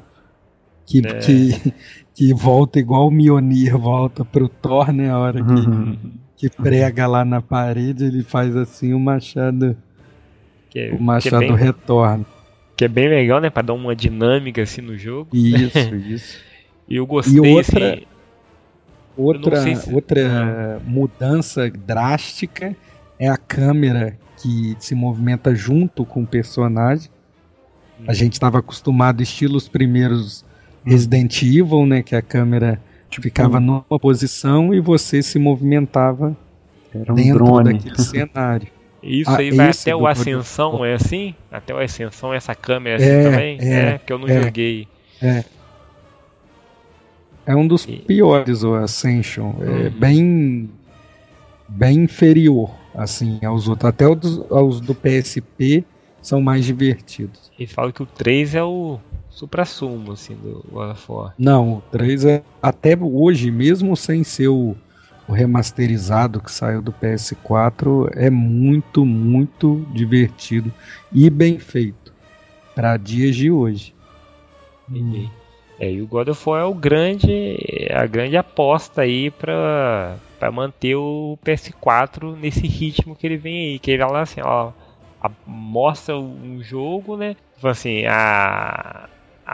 que volta igual o Mjolnir volta pro Thor, né? A hora que prega lá na parede, ele faz assim, o machado retorna. Que é bem legal, né? Pra dar uma dinâmica assim no jogo. Isso. E eu gostei, assim... Outra mudança drástica é a câmera que se movimenta junto com o personagem. A gente estava acostumado estilo os primeiros Resident Evil, né, que a câmera ficava numa posição e você se movimentava dentro daquele cenário. Isso aí vai até o Ascensão, é assim? Até o Ascensão essa câmera assim também? Que eu não joguei. É um dos piores, o Ascension. É bem inferior assim, aos outros. Até os do PSP são mais divertidos. E fala que o 3 é o supra-sumo assim, do God of War. Não, o 3 até hoje, mesmo sem ser o remasterizado que saiu do PS4, é muito, muito divertido e bem feito para dias de hoje. E o God of War é a grande aposta aí para manter o PS4 nesse ritmo que ele vem aí, que ele fala assim, ó, mostra um jogo, né? Assim, a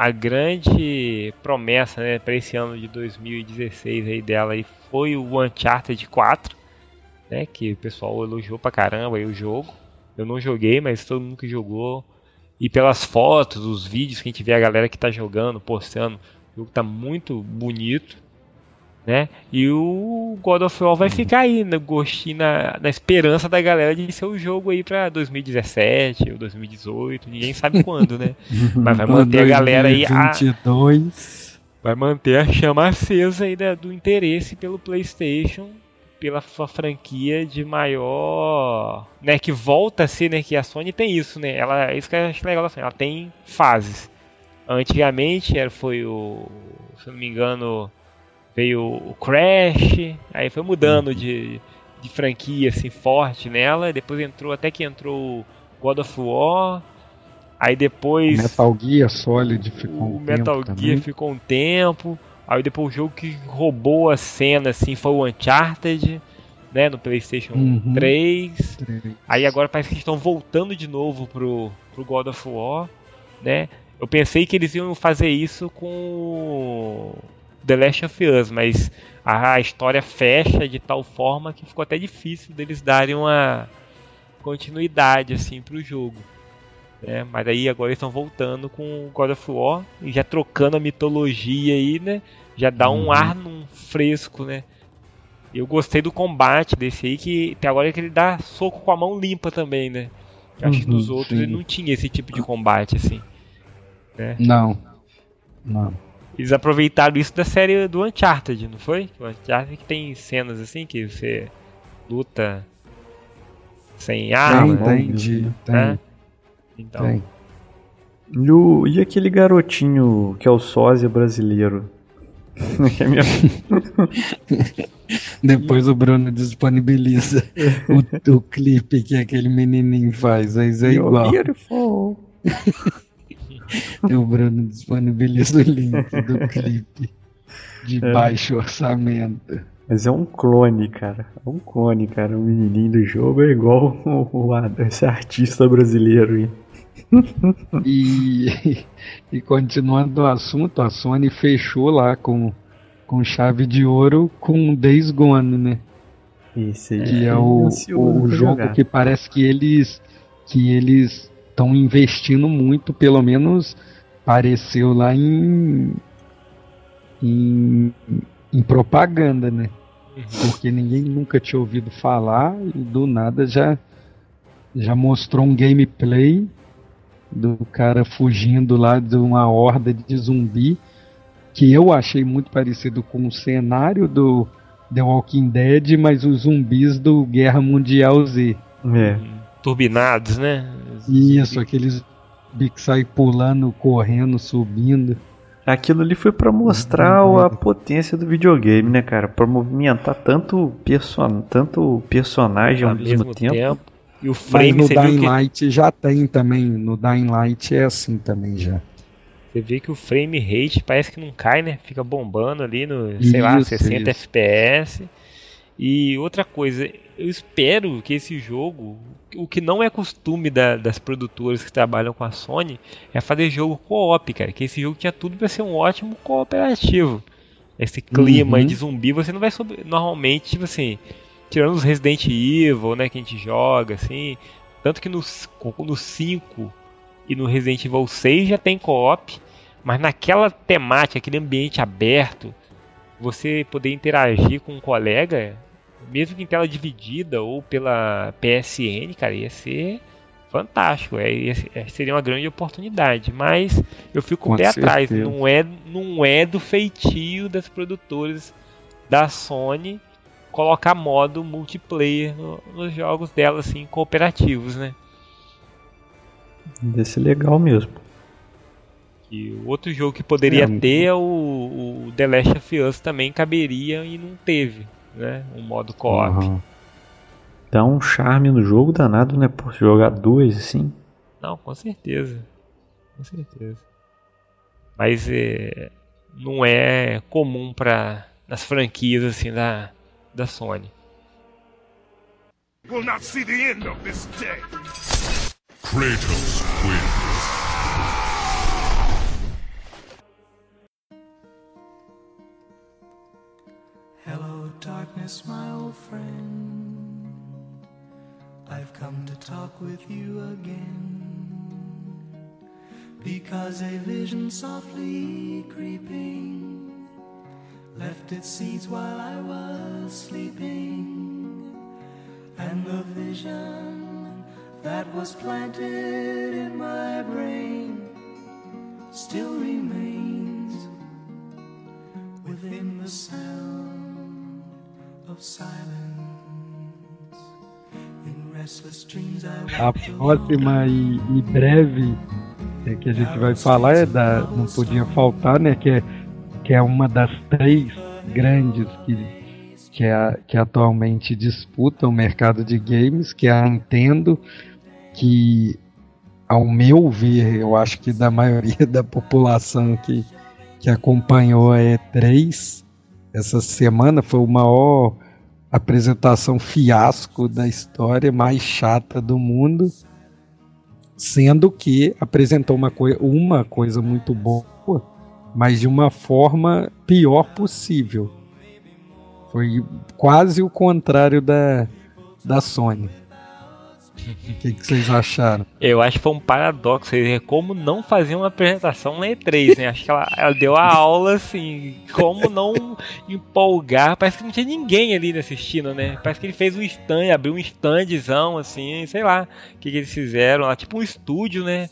grande promessa, né, para esse ano de 2016 aí dela aí foi o Uncharted 4, né, que o pessoal elogiou pra caramba aí o jogo. Eu não joguei, mas todo mundo que jogou, e pelas fotos, os vídeos que a gente vê a galera que tá jogando, postando, o jogo tá muito bonito, né? E o God of War vai ficar aí no gostinho, na esperança da galera de ser o jogo aí pra 2017 ou 2018, ninguém sabe quando, né? Mas vai manter a galera aí 2022. Vai manter a chama acesa aí do interesse pelo PlayStation, pela sua franquia de maior, né, que volta a ser, né, que a Sony tem isso, né? Isso que eu acho legal assim, ela tem fases. Antigamente foi se eu não me engano, veio o Crash, aí foi mudando de franquia assim forte nela, depois entrou o God of War, aí depois o Metal Gear Solid ficou um tempo, aí depois o jogo que roubou a cena assim foi o Uncharted, né, no PlayStation 3. Aí agora parece que estão voltando de novo pro God of War, né? Eu pensei que eles iam fazer isso com The Last of Us, mas a história fecha de tal forma que ficou até difícil deles darem uma continuidade assim pro jogo, né? Mas aí agora eles estão voltando com God of War e já trocando a mitologia aí, né? Já dá um ar fresco, né? Eu gostei do combate desse aí, que até agora é que ele dá soco com a mão limpa também, né? Eu acho que nos outros ele não tinha esse tipo de combate assim, né? Não. Eles aproveitaram isso da série do Uncharted, não foi? O Uncharted que tem cenas assim que você luta sem arma. Entendi. Né? Então, Tem. E aquele garotinho que é o sósia brasileiro? Que é minha... Depois o Bruno disponibiliza o clipe que aquele menininho faz, mas é igual. Beautiful. O Bruno disponibiliza o link do clipe de baixo orçamento. Mas é um clone, cara. É um clone, cara. O menininho do jogo é igual esse artista brasileiro aí. E continuando o assunto, a Sony fechou lá com chave de ouro com Days Gone, né? Esse aí. Que é o jogo que parece que eles estão investindo muito, pelo menos pareceu lá em propaganda, né? Porque ninguém nunca tinha ouvido falar e do nada já mostrou um gameplay do cara fugindo lá de uma horda de zumbi que eu achei muito parecido com o cenário do The Walking Dead, mas os zumbis do Guerra Mundial Z. turbinados, né? Isso, aqueles zumbi que saem pulando, correndo, subindo. Aquilo ali foi pra mostrar a potência do videogame, né, cara? Pra movimentar tanto personagem ao mesmo tempo. E o frame, mas no você Dying viu que... Light já tem também. No Dying Light é assim também já. Você vê que o frame rate parece que não cai, né? Fica bombando ali no, sei lá, 60 FPS. E outra coisa, eu espero que esse jogo, o que não é costume das produtoras que trabalham com a Sony, é fazer jogo co-op, cara. Que esse jogo tinha tudo para ser um ótimo cooperativo. Esse clima de zumbi, você não vai normalmente, tipo assim, tirando os Resident Evil, né, que a gente joga, assim. Tanto que no 5 e no Resident Evil 6 já tem co-op, mas naquela temática, aquele ambiente aberto, você poder interagir com um colega, mesmo que em tela dividida ou pela PSN, cara, ia ser fantástico, seria uma grande oportunidade, mas eu fico com o pé atrás, não é do feitio das produtoras da Sony colocar modo multiplayer nos jogos dela, assim, cooperativos, né? Deve ser legal mesmo. E o outro jogo que poderia ter é o The Last of Us, também caberia e não teve, né? Um modo co-op. Dá um charme no jogo danado, né? Por jogar dois assim. Não, com certeza. Com certeza. Mas não é comum nas franquias assim da Sony. Will not see the end of this day. Kratos wins. Hello, darkness, my old friend. I've come to talk with you again. Because a vision softly creeping left its seeds while I was sleeping. And the vision that was planted in my brain still remains within the sound of silence. In restless dreams I A próxima e breve que a gente vai falar não podia faltar, né? Que é uma das três grandes que atualmente disputam o mercado de games, que é a Nintendo, que, ao meu ver, eu acho que da maioria da população que acompanhou a E3 essa semana, foi o maior apresentação fiasco da história, mais chata do mundo, sendo que apresentou uma coisa muito boa, mas de uma forma pior possível. Foi quase o contrário da Sony. O que vocês acharam? Eu acho que foi um paradoxo. Como não fazer uma apresentação na E3, né? Acho que ela deu a aula, assim, como não empolgar. Parece que não tinha ninguém ali assistindo, né? Parece que ele fez um stand, abriu um standzão, assim, sei lá o que eles fizeram lá. Tipo um estúdio, né?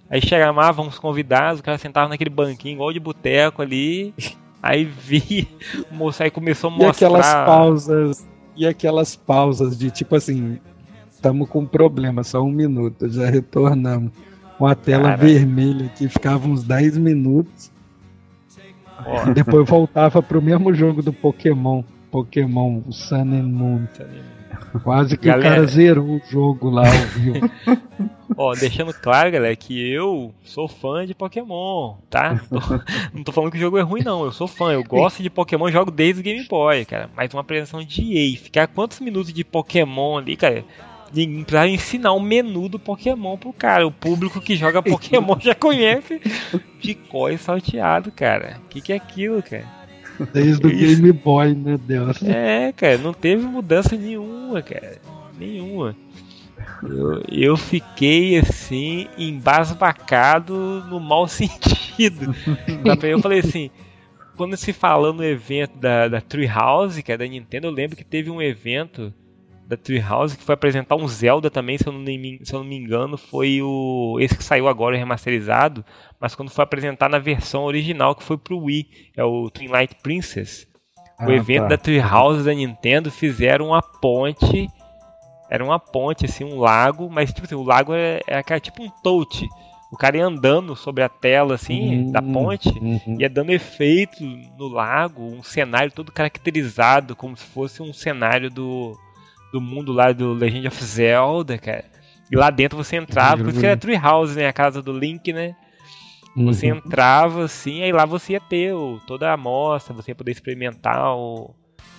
Aí chamavam os convidados, o cara sentava naquele banquinho igual de boteco ali. Aí vi o moço, aí começou a mostrar. E aquelas pausas de tipo assim, estamos com um problema, só 1 minuto, já retornamos. Com a tela vermelha que ficava uns 10 minutos. Depois voltava pro mesmo jogo do Pokémon Sun and Moon. Quase que o cara zerou o jogo lá ao vivo. Deixando claro, galera, que eu sou fã de Pokémon, tá? Não tô falando que o jogo é ruim, não. Eu sou fã, eu gosto de Pokémon, jogo desde o Game Boy, cara. Mas uma apresentação de EA, ficar quantos minutos de Pokémon ali, cara? Pra ensinar o menu do Pokémon pro cara. O público que joga Pokémon já conhece de cor e salteado, cara. Que é aquilo, cara? Desde o Game Boy, meu Deus. Cara, não teve mudança nenhuma, cara. Nenhuma. Eu fiquei assim, embasbacado no mau sentido. Eu falei assim, quando se falou no evento da Treehouse, que é da Nintendo, eu lembro que teve um evento da Treehouse que foi apresentar um Zelda também, se eu não me engano, foi esse que saiu agora remasterizado, mas quando foi apresentar na versão original que foi pro Wii, é o Twilight Princess. O evento da Treehouse da Nintendo fizeram uma ponte, era uma ponte assim, um lago, mas tipo assim, o lago é tipo um touch. O cara ia andando sobre a tela assim, da ponte, ia dando efeito no lago, um cenário todo caracterizado, como se fosse um cenário do mundo lá do Legend of Zelda, cara. E lá dentro você entrava, por isso que era Treehouse, né? A casa do Link, né? Você entrava assim, aí lá você ia ter toda a amostra, você ia poder experimentar o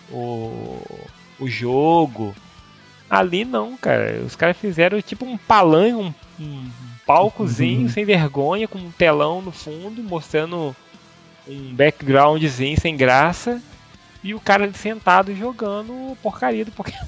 jogo. Ali não, cara. Os caras fizeram tipo um palanque, um palcozinho sem vergonha, com um telão no fundo, mostrando um backgroundzinho sem graça. E o cara sentado jogando porcaria do Pokémon.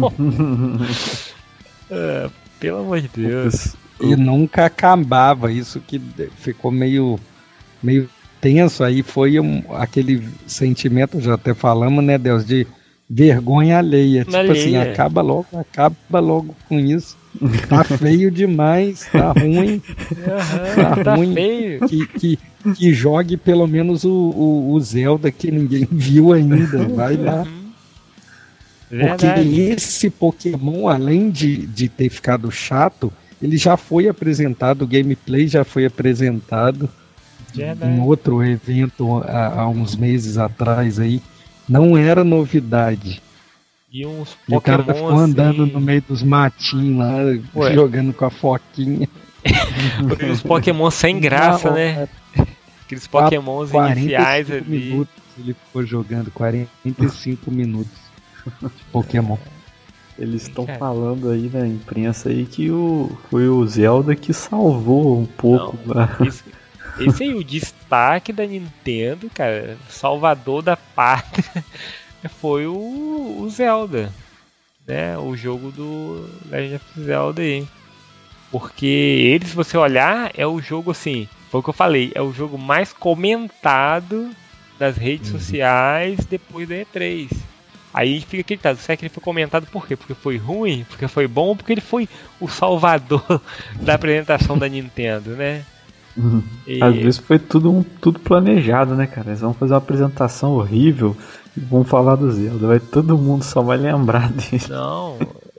Pelo amor de Deus. E nunca acabava, isso que ficou meio tenso aí, foi aquele sentimento, já até falamos, né, Deus, de vergonha alheia. Tipo assim, acaba logo com isso. Tá feio demais, tá ruim. Tá ruim. Feio. Que jogue pelo menos o Zelda que ninguém viu ainda. Vai lá. Porque esse Pokémon, além de ter ficado chato, ele já foi apresentado, o gameplay já foi apresentado em outro evento há uns meses atrás aí. Não era novidade. E uns Pokémon, o cara ficou andando no meio dos matinhos lá, jogando com a foquinha. Os Pokémon sem graça, né? Aqueles Pokémons iniciais ali. Minutos ele ficou jogando, 45 minutos de Pokémon. Eles estão falando aí na imprensa aí que foi o Zelda que salvou um pouco. Esse aí, o destaque da Nintendo, cara, salvador da pátria, foi o Zelda, né? O jogo do Legend of Zelda aí. Porque ele, se você olhar, é o jogo assim, foi o que eu falei, é o jogo mais comentado das redes sociais depois da E3. Aí a gente fica acreditado, será que ele foi comentado por quê? Porque foi ruim? Porque foi bom? Ou porque ele foi o salvador da apresentação da Nintendo, né? Às vezes foi tudo planejado, né, cara? Eles vão fazer uma apresentação horrível e vão falar do Zelda. Todo mundo só vai lembrar disso. Não,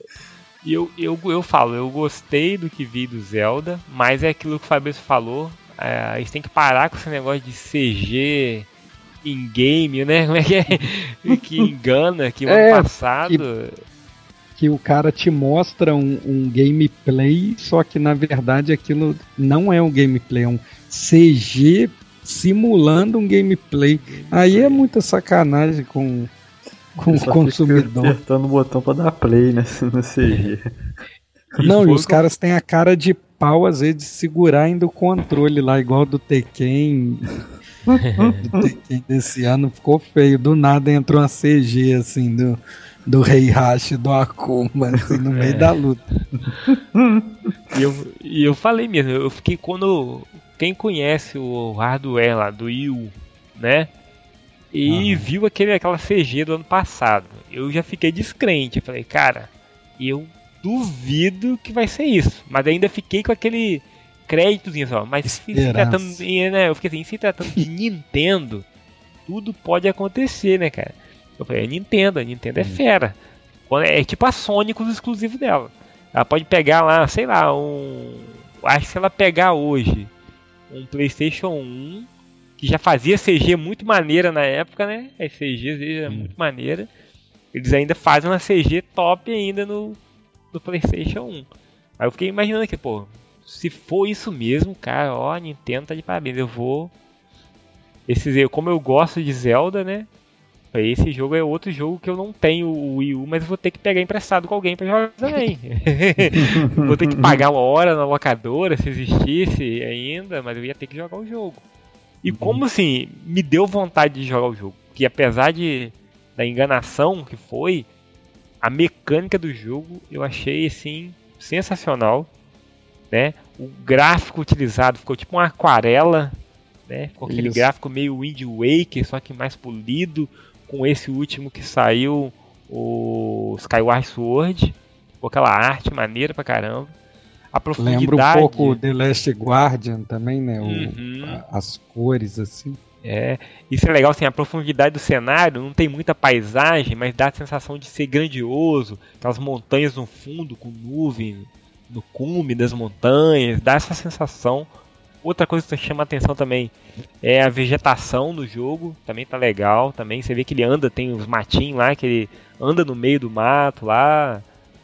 eu falo, eu gostei do que vi do Zelda, mas é aquilo que o Fabrício falou, a gente tem que parar com esse negócio de CG em game, né? Como é que é? Que engana, que o ano passado... Que o cara te mostra um gameplay, só que na verdade aquilo não é um gameplay, é um CG simulando um gameplay. Aí é muita sacanagem com o consumidor. Apertando o botão pra dar play, né, no CG. Não, e os caras têm a cara de pau, às vezes, de segurar ainda o controle lá, igual do Tekken. Do Tekken desse ano, ficou feio. Do nada entrou uma CG assim do Heihachi, do Akuma, assim, no meio da luta. E eu falei mesmo, eu fiquei quem conhece o hardware lá do Wii U, né? E viu aquela CG do ano passado. Eu já fiquei descrente. Eu falei, cara, eu duvido que vai ser isso. Mas ainda fiquei com aquele créditozinho só. Mas se tratando, né, eu fiquei assim, se tratando de Nintendo, tudo pode acontecer, né, cara? Eu falei, a Nintendo é fera. É tipo a Sony com os exclusivos dela. Ela pode pegar lá, sei lá, acho que se ela pegar hoje um PlayStation 1, que já fazia CG muito maneira na época, né? A CG era muito maneira. Eles ainda fazem uma CG top ainda no PlayStation 1. Aí eu fiquei imaginando que, pô, se for isso mesmo, cara, ó, a Nintendo tá de parabéns. Como eu gosto de Zelda, né? Esse jogo é outro jogo que eu não tenho o Wii U, mas vou ter que pegar emprestado com alguém pra jogar também. Vou ter que pagar uma hora na locadora, se existisse ainda, mas eu ia ter que jogar o jogo. E como assim, me deu vontade de jogar o jogo. Que apesar da enganação que foi, a mecânica do jogo eu achei assim sensacional, né? O gráfico utilizado ficou tipo uma aquarela, né? Com aquele gráfico meio Wind Waker, só que mais polido, com esse último que saiu, o Skyward Sword, com aquela arte maneira pra caramba. A profundidade... Lembra um pouco The Last Guardian também, né? As cores, assim. Isso é legal, assim, a profundidade do cenário, não tem muita paisagem, mas dá a sensação de ser grandioso, aquelas montanhas no fundo, com nuvem no cume das montanhas, dá essa sensação. Outra coisa que chama a atenção também é a vegetação do jogo, também tá legal, também você vê que ele anda, tem os matinhos lá, que ele anda no meio do mato lá.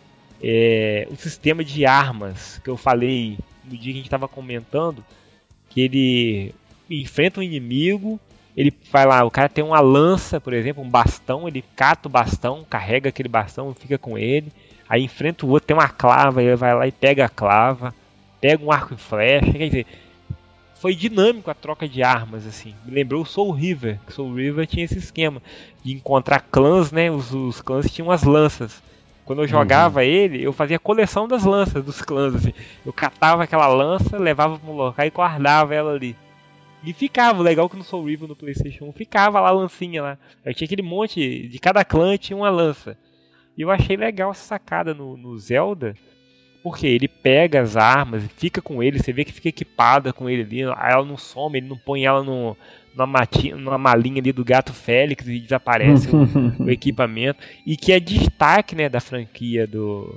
O sistema de armas que eu falei no dia que a gente estava comentando, que ele enfrenta um inimigo, ele vai lá, o cara tem uma lança, por exemplo, um bastão, ele cata o bastão, carrega aquele bastão e fica com ele, aí enfrenta o outro, tem uma clava, ele vai lá e pega a clava, pega um arco e flecha, quer dizer, foi dinâmico a troca de armas, assim. Me lembrou o Soul River, que Soul River tinha esse esquema de encontrar clãs, né? Os clãs tinham as lanças. Quando eu jogava ele, eu fazia coleção das lanças dos clãs, assim. Eu catava aquela lança, levava para um local e guardava ela ali. E ficava, legal que no Soul River, no PlayStation 1, ficava lá a lancinha lá. Aí tinha aquele monte, de cada clã tinha uma lança. E eu achei legal essa sacada no Zelda, porque ele pega as armas, fica com ele, você vê que fica equipada com ele ali, aí ela não some, ele não põe ela numa malinha ali do gato Félix e desaparece o equipamento. E que é destaque, né, da franquia do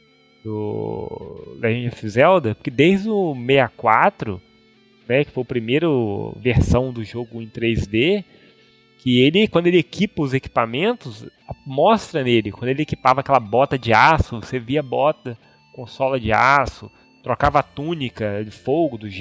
Legend of Zelda, porque desde o 64, né, que foi a primeira versão do jogo em 3D, que ele, quando ele equipa os equipamentos, mostra nele, quando ele equipava aquela bota de aço, você via a bota com sola de aço, trocava a túnica de fogo, do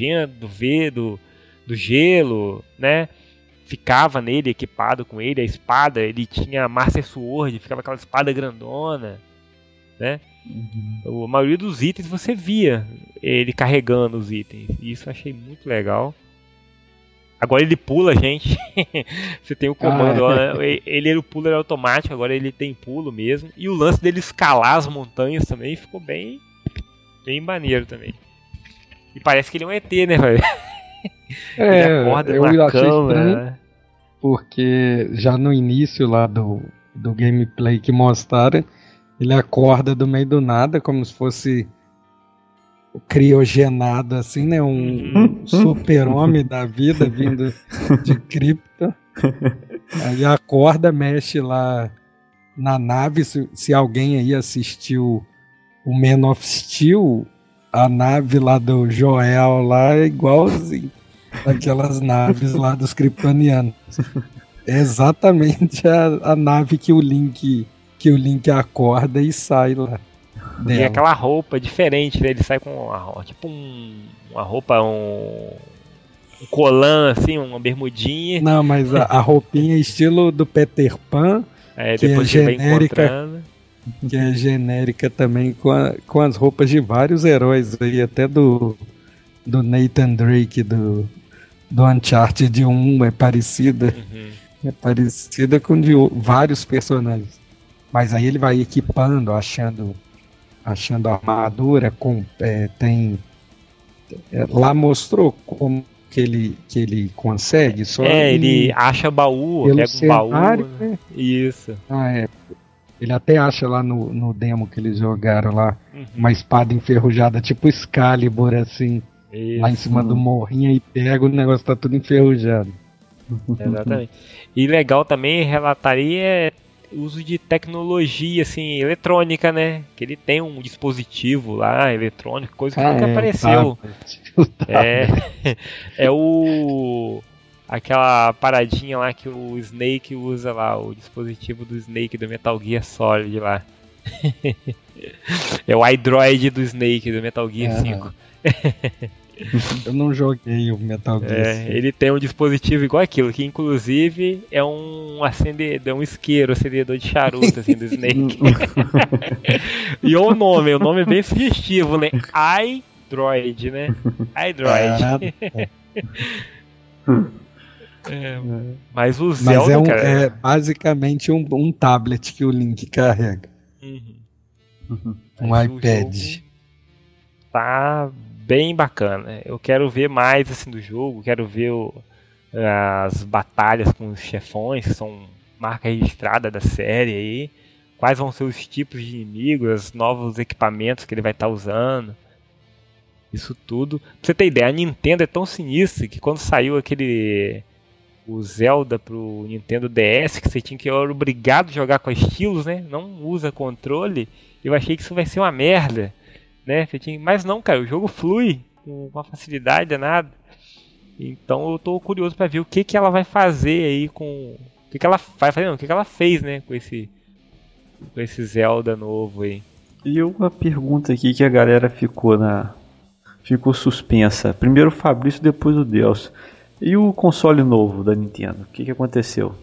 gelo, né? Ficava nele, equipado com ele, a espada, ele tinha a Master Sword, ficava aquela espada grandona, né? A maioria dos itens você via ele carregando os itens, e isso eu achei muito legal. Agora ele pula, gente. Você tem o comando, o pulo era automático, agora ele tem pulo mesmo. E o lance dele escalar as montanhas também ficou bem maneiro também. E parece que ele é um ET, né, velho? Ele acorda eu na achei cama, estranho, né? porque já no início lá do gameplay que mostraram, ele acorda do meio do nada, como se fosse criogenado, assim, né? Um super-homem da vida vindo de Krypton. Aí acorda, mexe lá na nave. Se alguém aí assistiu o Man of Steel, a nave lá do Joel lá é igualzinho aquelas naves lá dos kryptonianos. É exatamente a nave que o Link acorda e sai lá. E aquela roupa diferente, né? Ele sai com uma roupa, um colã, assim, uma bermudinha. Não, mas a roupinha é estilo do Peter Pan, que depois é genérica, que é genérica também com as roupas de vários heróis aí, até do Nathan Drake do Uncharted 1 é parecida. É parecida com de vários personagens. Mas aí ele vai equipando, achando a armadura, lá mostrou como que ele consegue. Só ele acha baú, pega um baú. Né? Isso. Ele até acha lá no demo que eles jogaram lá, uma espada enferrujada, tipo Excalibur, assim. Isso. Lá em cima do morrinho e pega, o negócio tá tudo enferrujado. Exatamente. E legal também relataria o uso de tecnologia assim, eletrônica, né? Que ele tem um dispositivo lá eletrônico, coisa que nunca apareceu. É aquela paradinha lá que o Snake usa lá, o dispositivo do Snake do Metal Gear Solid lá. É o iDroid do Snake do Metal Gear 5. Eu não joguei o Metal Gear. Ele tem um dispositivo igual aquilo, que inclusive é um acendedor, é um isqueiro, acendedor de charuto assim, do Snake. E o nome é bem sugestivo, né? iDroid, né? iDroid. Mas o Zelda, é basicamente um tablet que o Link carrega. Um iPad. Tá bem bacana. Eu quero ver mais assim do jogo, quero ver as batalhas com os chefões, que são marca registrada da série aí. Quais vão ser os tipos de inimigos, os novos equipamentos que ele vai estar usando. Isso tudo. Pra você ter ideia, a Nintendo é tão sinistra que quando saiu o Zelda pro Nintendo DS, que você tinha que era obrigado a jogar com estilos, né? Não usa controle. Eu achei que isso vai ser uma merda, né? Mas não, cara, o jogo flui com uma facilidade danada. Então eu tô curioso para ver o que ela vai fazer aí com o que ela vai fazer, não, o que ela fez, né, com esse Zelda novo aí. E uma pergunta aqui que a galera ficou suspensa. Primeiro o Fabrício, depois o Deus. E o console novo da Nintendo? O que aconteceu?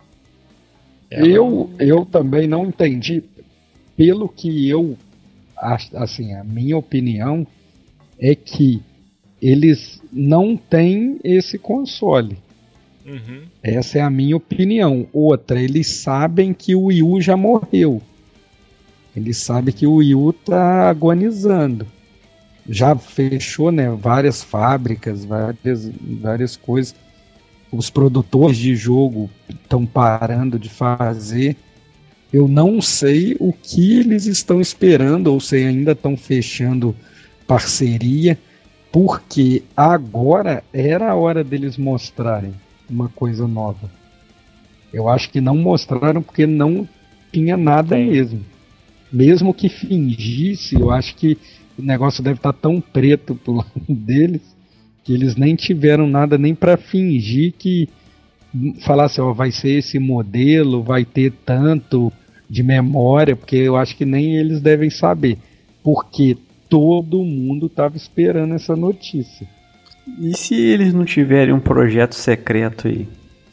Eu também não entendi. Pelo que eu acho, assim, a minha opinião é que eles não têm esse console. Essa é a minha opinião. Outra, eles sabem que o Wii U já morreu. Eles sabem que o Wii U tá agonizando. Já fechou, né, várias fábricas, várias coisas. Os produtores de jogo estão parando de fazer. Eu não sei o que eles estão esperando, ou se ainda estão fechando parceria, porque agora era a hora deles mostrarem uma coisa nova. Eu acho que não mostraram porque não tinha nada mesmo. Mesmo que fingisse, eu acho que o negócio deve estar tão preto pro lado deles que eles nem tiveram nada nem para fingir que falasse, ó, vai ser esse modelo, vai ter tanto de memória, porque eu acho que nem eles devem saber, porque todo mundo estava esperando essa notícia. E se eles não tiverem um projeto secreto aí?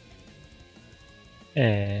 É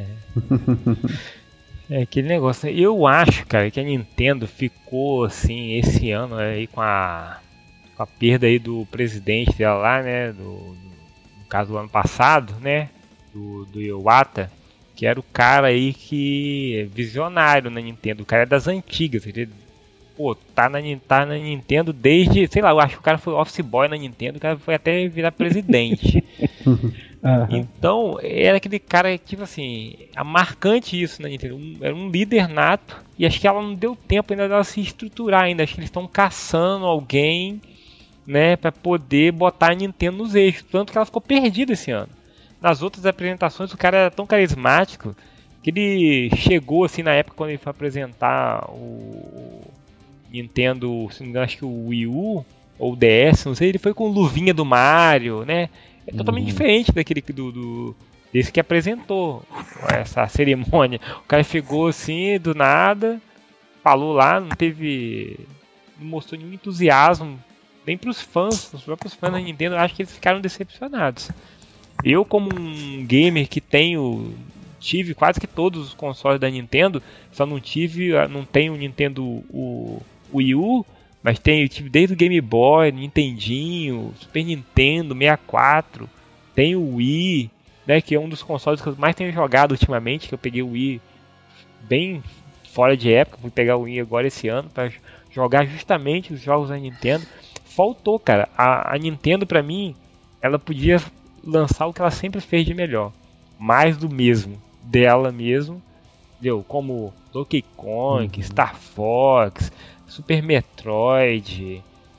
aquele negócio, né? Eu acho, cara, que a Nintendo ficou assim esse ano aí com a perda aí do presidente dela lá, né, no caso do ano passado, né, do Iwata, que era o cara aí que é visionário na Nintendo, o cara é das antigas, ele, tá na Nintendo desde, sei lá, eu acho que o cara foi office boy na Nintendo, o cara foi até virar presidente. Então, era aquele cara, tipo assim, é marcante isso na Nintendo, era um líder nato, e acho que ela não deu tempo ainda dela se estruturar ainda, acho que eles estão caçando alguém, né, pra poder botar a Nintendo nos eixos, tanto que ela ficou perdida esse ano. Nas outras apresentações o cara era tão carismático que ele chegou assim na época quando ele foi apresentar o Nintendo, se não me engano, acho que o Wii U ou o DS, não sei, ele foi com luvinha do Mario, né? É totalmente diferente daquele desse que apresentou essa cerimônia. O cara chegou assim do nada, falou lá, não mostrou nenhum entusiasmo nem para os fãs, os próprios fãs da Nintendo, eu acho que eles ficaram decepcionados. Eu, como um gamer que tive quase que todos os consoles da Nintendo, só não tenho o Nintendo o Wii U, mas tive desde o Game Boy, Nintendinho, Super Nintendo, 64, tenho o Wii, né, que é um dos consoles que eu mais tenho jogado ultimamente, que eu peguei o Wii bem fora de época, fui pegar o Wii agora esse ano para jogar justamente os jogos da Nintendo. Faltou, cara, a Nintendo pra mim, ela podia lançar o que ela sempre fez de melhor, mais do mesmo, dela mesmo, entendeu? Como Donkey Kong, Star Fox, Super Metroid,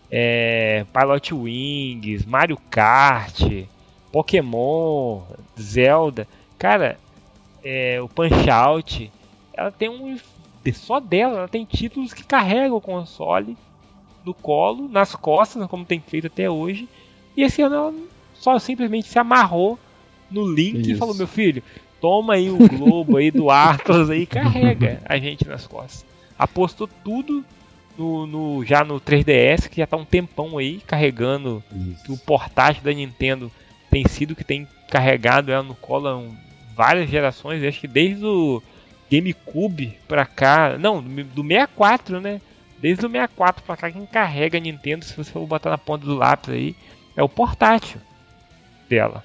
Pilot Wings, Mario Kart, Pokémon, Zelda. Cara, o Punch-Out, ela tem só dela, ela tem títulos que carregam o console no colo, nas costas, como tem feito até hoje. E esse ano ela só simplesmente se amarrou no Link e falou: meu filho, toma aí o globo aí do Atlas aí, carrega a gente nas costas. Apostou tudo já no 3DS, que já tá um tempão aí carregando. Que o portátil da Nintendo tem sido que tem carregado ela no colo várias gerações, acho que desde o GameCube pra cá, não, do 64, né? Desde o 64 pra cá, quem carrega a Nintendo, se você for botar na ponta do lápis aí, é o portátil dela.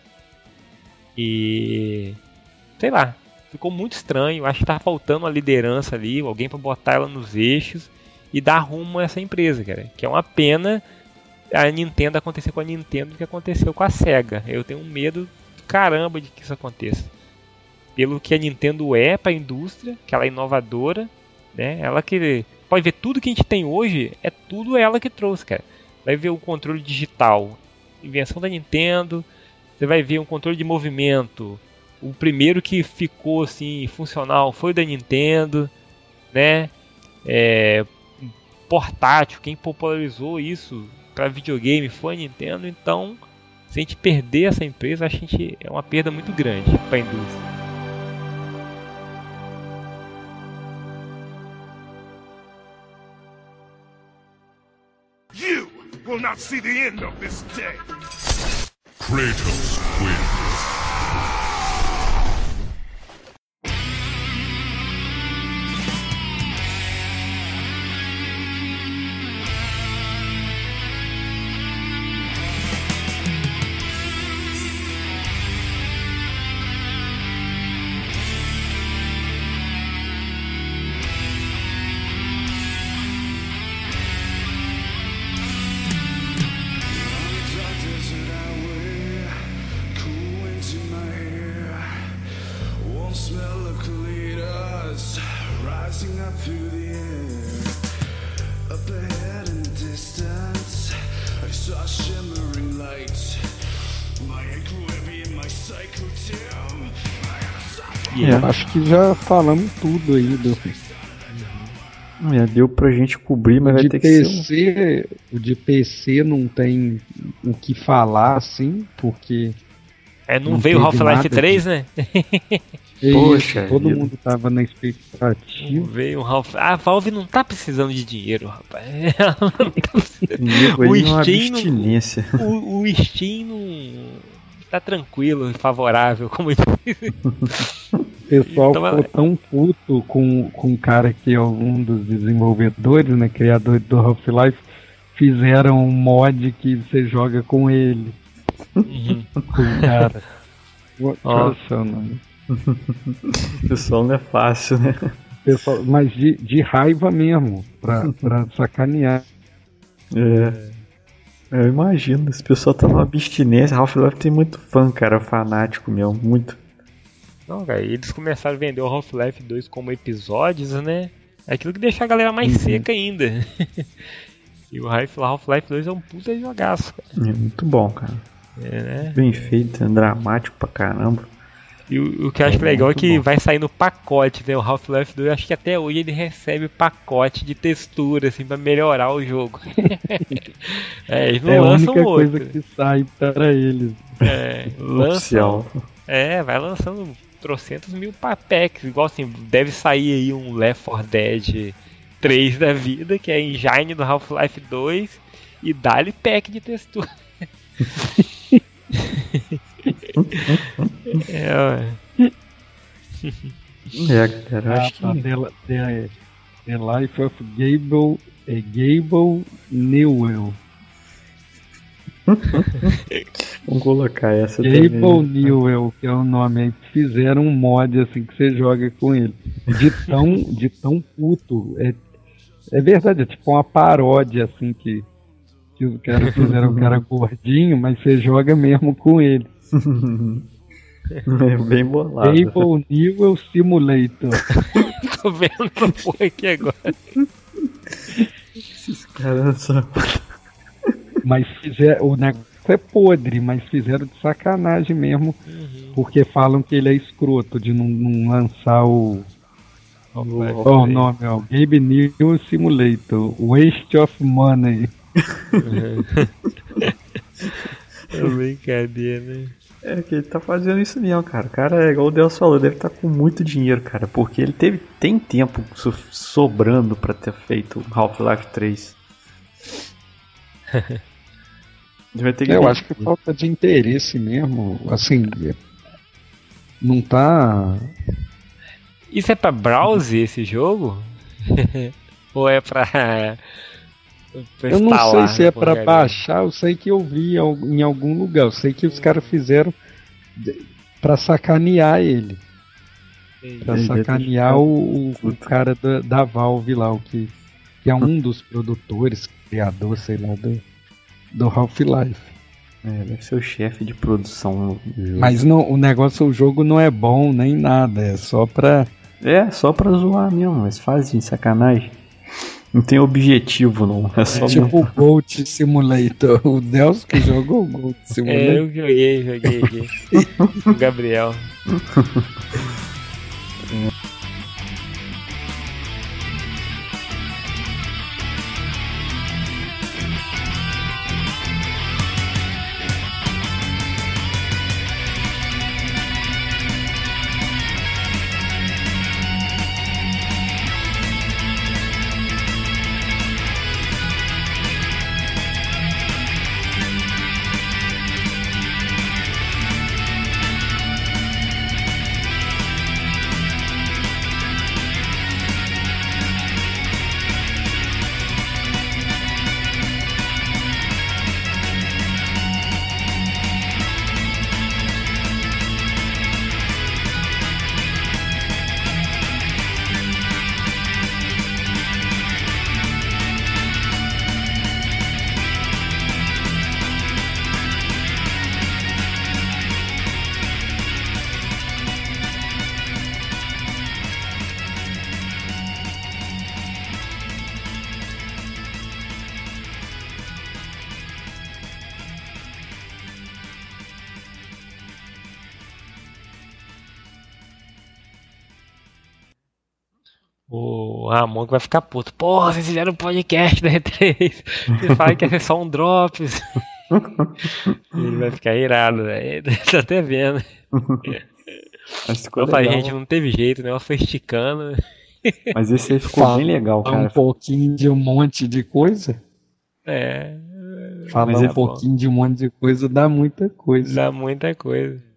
E sei lá, ficou muito estranho. Acho que tá faltando uma liderança ali, alguém pra botar ela nos eixos e dar rumo a essa empresa, cara. Que é uma pena a Nintendo acontecer com a Nintendo o que aconteceu com a Sega. Eu tenho um medo do caramba de que isso aconteça. Pelo que a Nintendo é pra indústria, que ela é inovadora, né? Ela que pode ver tudo que a gente tem hoje, é tudo ela que trouxe, cara. Vai ver o controle digital, invenção da Nintendo. Você vai ver um controle de movimento. O primeiro que ficou assim funcional foi o da Nintendo, né? Portátil, quem popularizou isso para videogame foi a Nintendo. Então, se a gente perder essa empresa, acho que é uma perda muito grande para a indústria. You will not see the end of this day. Kratos wins. Eu acho que já falamos tudo aí deu pra gente cobrir, mas vai ter que ser. O de PC não tem o que falar assim, porque. Não veio o Half-Life 3, né? Poxa, todo mundo tava na expectativa. Veio um Half-Life. A Valve não tá precisando de dinheiro, rapaz. Ela não tá precisando. O Steam não tá tranquilo e favorável, como eu disse. O pessoal ficou tão puto com o cara que é um dos desenvolvedores, né, criadores do Half-Life, fizeram um mod que você joga com ele. Com o cara. O pessoal não é fácil, né? Pessoal, mas de raiva mesmo, pra sacanear. Eu imagino, esse pessoal tá numa abstinência. Half-Life tem muito fã, cara, fanático mesmo, muito. Não, cara, eles começaram a vender o Half-Life 2 como episódios, né? É aquilo que deixa a galera mais seca ainda. E o Half-Life 2 é um puta jogaço, cara. É muito bom, cara. Né? Bem feito, é dramático pra caramba. E o que eu acho legal é que vai sair no pacote, né? O Half-Life 2, acho que até hoje ele recebe pacote de textura, assim, pra melhorar o jogo. Eles não lançam outro. É a única outro. coisa que sai para eles. Oficial. Vai lançando trocentos mil packs, igual assim, deve sair aí um Left 4 Dead 3 da vida, que é a engine do Half-Life 2, e dá-lhe pack de textura. Galera, acho que The Life of Gable Newell. Vamos colocar essa Gable também. Newell, que é o nome aí, fizeram um mod assim que você joga com ele. De tão puto. É verdade, é tipo uma paródia assim que os caras fizeram o cara gordinho, mas você joga mesmo com ele. É bem bolado. Gable Newell Simulator. Tô vendo essa porra aqui agora. Esses caras são... Mas fizeram, o negócio é podre, mas fizeram de sacanagem mesmo, porque falam que ele é escroto de não lançar o nome, ó, Gabe New Simulator, Waste of Money. É brincadeira, né? É que ele tá fazendo isso mesmo, cara. O cara, igual o Deus falou, deve estar com muito dinheiro, cara. Porque ele tem tempo sobrando pra ter feito Half-Life 3. Ele vai ter que Eu acho que falta de interesse mesmo. Assim, não tá. Isso é pra browser esse jogo? Ou é pra Eu não sei instalar, se é pra porcaria? baixar, eu sei que eu vi em algum lugar. Eu sei que os caras fizeram pra sacanear ele. Pra sacanear o cara da Valve lá, que é um dos produtores, criador, sei lá, do Half-Life. deve ser o chefe de produção do jogo. Mas não, o jogo não é bom nem nada, é só pra. É, só pra zoar mesmo, mas fazem sacanagem. Não tem objetivo, não. É só Tipo o Goat Simulator. O Nelson que jogou o Goat Simulator. Eu joguei. O Gabriel. O Ramon que vai ficar puto. Porra, vocês fizeram um podcast da E3. Você fala que ia ser só um Drops. Ele vai ficar irado, velho. Tá até vendo. Mas ficou Eu falei, legal. gente, não teve jeito, o negócio foi esticando. Mas esse aí ficou bem legal, Falar cara. um pouquinho de um monte de coisa. É, Falar Mas um é pouquinho de um monte de coisa dá muita coisa. dá muita coisa.